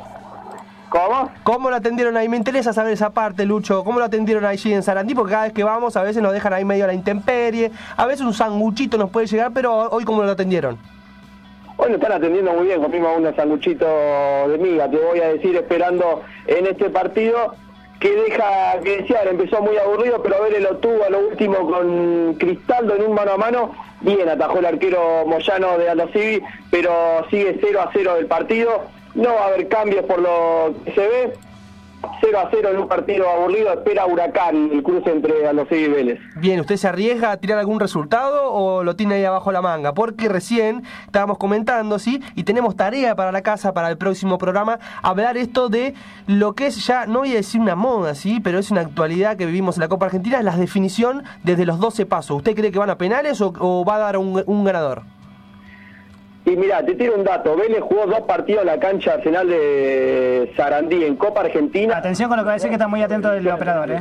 ¿Cómo? ¿Cómo lo atendieron ahí? Me interesa saber esa parte, Lucho. ¿Cómo lo atendieron allí en Sarandí? Porque cada vez que vamos, a veces nos dejan ahí medio a la intemperie. A veces un sanguchito nos puede llegar, pero hoy, ¿cómo lo atendieron? Bueno, están atendiendo muy bien, comimos unos sanguchitos de miga, te voy a decir, esperando en este partido que deja que desear. Empezó muy aburrido, pero Vélez lo tuvo a lo último con Cristaldo en un mano a mano. Bien atajó el arquero Moyano de Aldo Civi, pero sigue 0-0 el partido. No va a haber cambios por lo que se ve. 0-0 en un partido aburrido. Espera Huracán el cruce entre Aldo Civi y Vélez. Bien, ¿usted se arriesga a tirar algún resultado o lo tiene ahí abajo la manga? Porque recién estábamos comentando, ¿sí? Y tenemos tarea para la casa, para el próximo programa, hablar esto de lo que es ya, no voy a decir una moda, ¿sí? Pero es una actualidad que vivimos en la Copa Argentina, la definición desde los 12 pasos. ¿Usted cree que van a penales o va a dar un ganador? Y mira, te tiro un dato. Vélez jugó 2 partidos en la cancha Arsenal de Sarandí en Copa Argentina. Atención con lo que va a decir, que está muy atento el operador,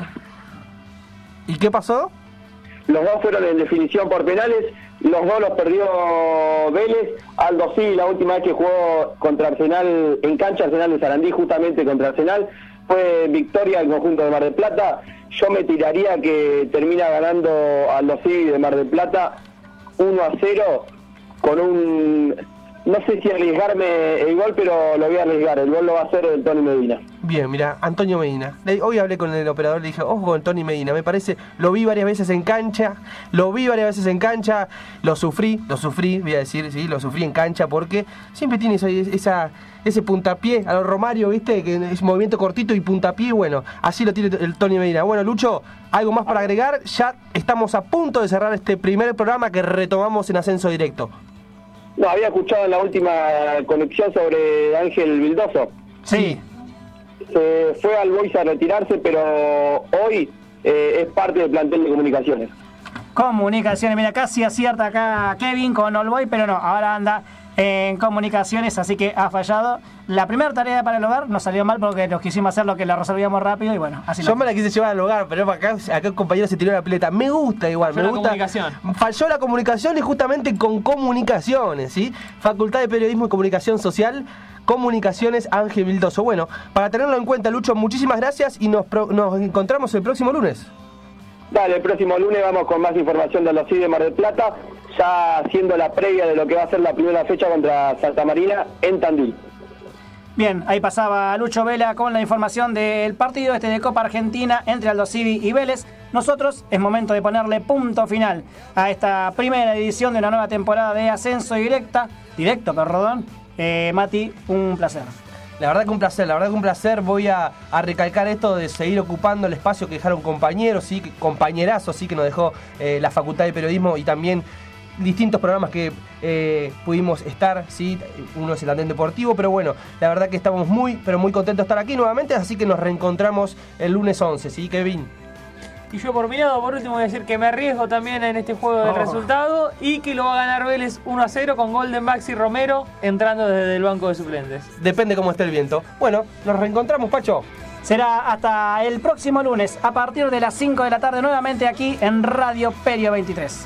¿Y qué pasó? Los 2 fueron en definición por penales. Los 2 los perdió Vélez. Aldo Civi, la última vez que jugó contra Arsenal, en cancha Arsenal de Sarandí, justamente contra Arsenal, fue victoria del conjunto de Mar del Plata. Yo me tiraría que termina ganando Aldo Civi de Mar del Plata 1-0 con un... No sé si arriesgarme el gol, pero lo voy a arriesgar. El gol lo va a hacer el Tony Medina. Bien, mira, Antonio Medina. Hoy hablé con el operador, le dije, ojo con Tony Medina. Me parece, lo vi varias veces en cancha. Lo sufrí, voy a decir, sí, lo sufrí en cancha porque siempre tiene ese puntapié a lo Romario, ¿viste? Que es movimiento cortito y puntapié. Bueno, así lo tiene el Tony Medina. Bueno, Lucho, ¿algo más para agregar? Ya estamos a punto de cerrar este primer programa que retomamos en Ascenso Directo. No, había escuchado en la última conexión sobre Ángel Vildoso. Sí. Se fue al Boys a retirarse, pero hoy es parte del plantel de comunicaciones. Comunicaciones, mira, casi acierta acá Kevin con All Boy, pero no, ahora anda en comunicaciones, así que ha fallado. La primera tarea para el hogar nos salió mal porque nos quisimos hacer lo que la resolvíamos rápido y bueno, así. Yo me la quise llevar al hogar, pero acá el compañero se tiró la pileta. Me gusta igual, me gusta. Falló la comunicación y justamente con comunicaciones, ¿sí? Facultad de Periodismo y Comunicación Social, Comunicaciones Ángel Vildoso. Bueno, para tenerlo en cuenta, Lucho, muchísimas gracias y nos encontramos el próximo lunes. Dale, el próximo lunes vamos con más información de los CID de Mar del Plata, ya haciendo la previa de lo que va a ser la primera fecha contra Santa Marina en Tandil. Bien, ahí pasaba Lucho Vela con la información del partido de Copa Argentina entre Aldo Civi y Vélez. Nosotros es momento de ponerle punto final a esta primera edición de una nueva temporada de Ascenso Directo, Mati, un placer. La verdad que un placer, voy a recalcar esto de seguir ocupando el espacio que dejaron compañeros, ¿sí? Compañerazos, sí, que nos dejó la Facultad de Periodismo y también distintos programas que pudimos estar, ¿sí? Uno es el Andén Deportivo, pero bueno, la verdad que estamos muy contentos de estar aquí nuevamente, así que nos reencontramos el lunes 11, ¿sí, Kevin? Y yo por mi lado, por último, voy a decir que me arriesgo también en este juego del resultado y que lo va a ganar Vélez 1-0 con gol de Maxi Romero entrando desde el banco de suplentes. Depende cómo esté el viento. Bueno, nos reencontramos, Pacho. Será hasta el próximo lunes a partir de las 5 de la tarde nuevamente aquí en Radio Perio 23.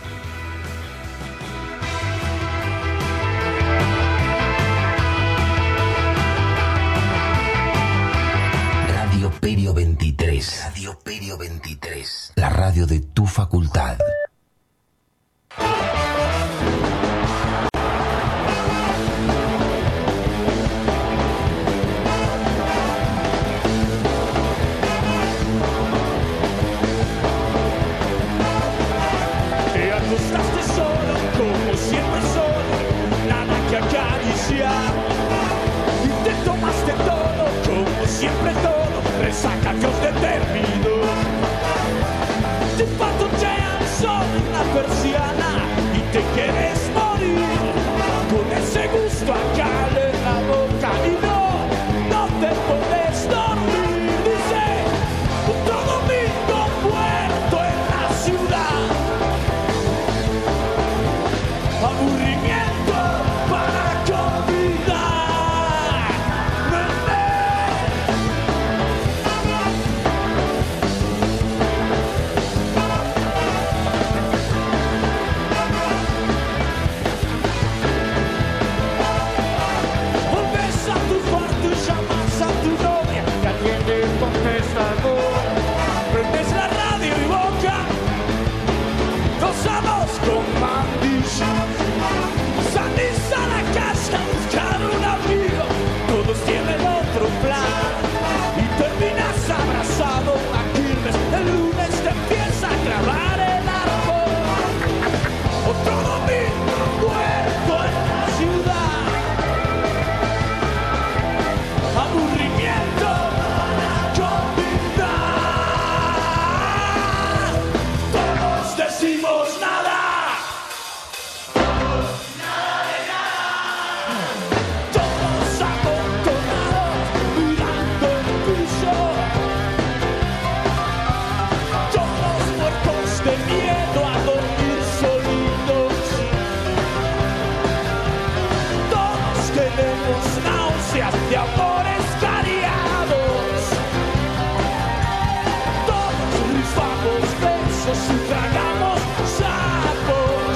Radio Perio 23. Radio Perio 23. La radio de tu facultad. Te acostaste solo, como siempre solo, nada que acariciar. Y te tomaste todo, como siempre todo, resaca que os determinó. Te patotean sobre una persiana y te quieres morir. Con ese gusto acá en la boca y no te podés dormir. Dice, otro domingo muerto en la ciudad. Aburrimiento para convidar. Volves a tu cuarto y llamas a tu novia que atiende el contestador. Prendes la radio y boca, dos a dos con mandillas. Salís a la casa a buscar un amigo, todos tienen otro plan y terminas abrazado a Quilmes. El lunes te empieza a clavar el árbol. Otro domingo muerto en la ciudad. Aburrimiento para convidar. Todos decimos nada. Todos amontonados mirando el piso. Todos muertos de miedo a dormir solitos. Todos tenemos náuseas de amores cariados. Todos rifamos besos y tragamos sapos.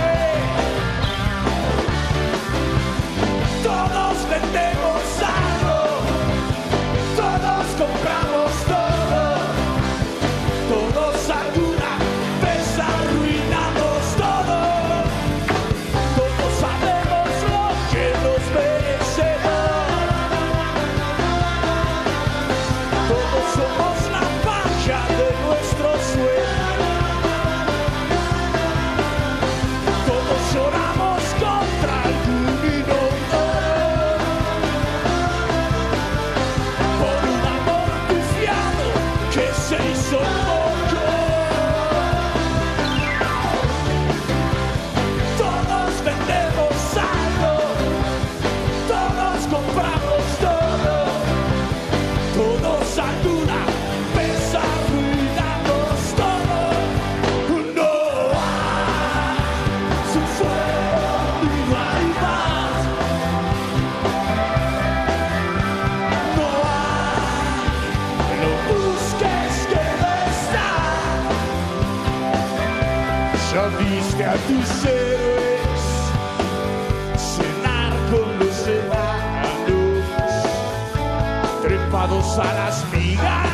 Todos vendemos algo. Todos compramos todo. Todos alguna vez arruinamos todo. Todos sabemos lo que nos merecemos. Todos somos la paja de nuestro sueño. Todos lloramos contra algún inodoro. Por un amor pifiado que se hizo poco. Todos vendemos algo. Todos compramos todo. Todos alguna vez arruinamos todo. No hay su fuego ni no hay más. No hay, lo busques que no está. Ya viste a tus héroes cenar con los enanos, trepados a las migas.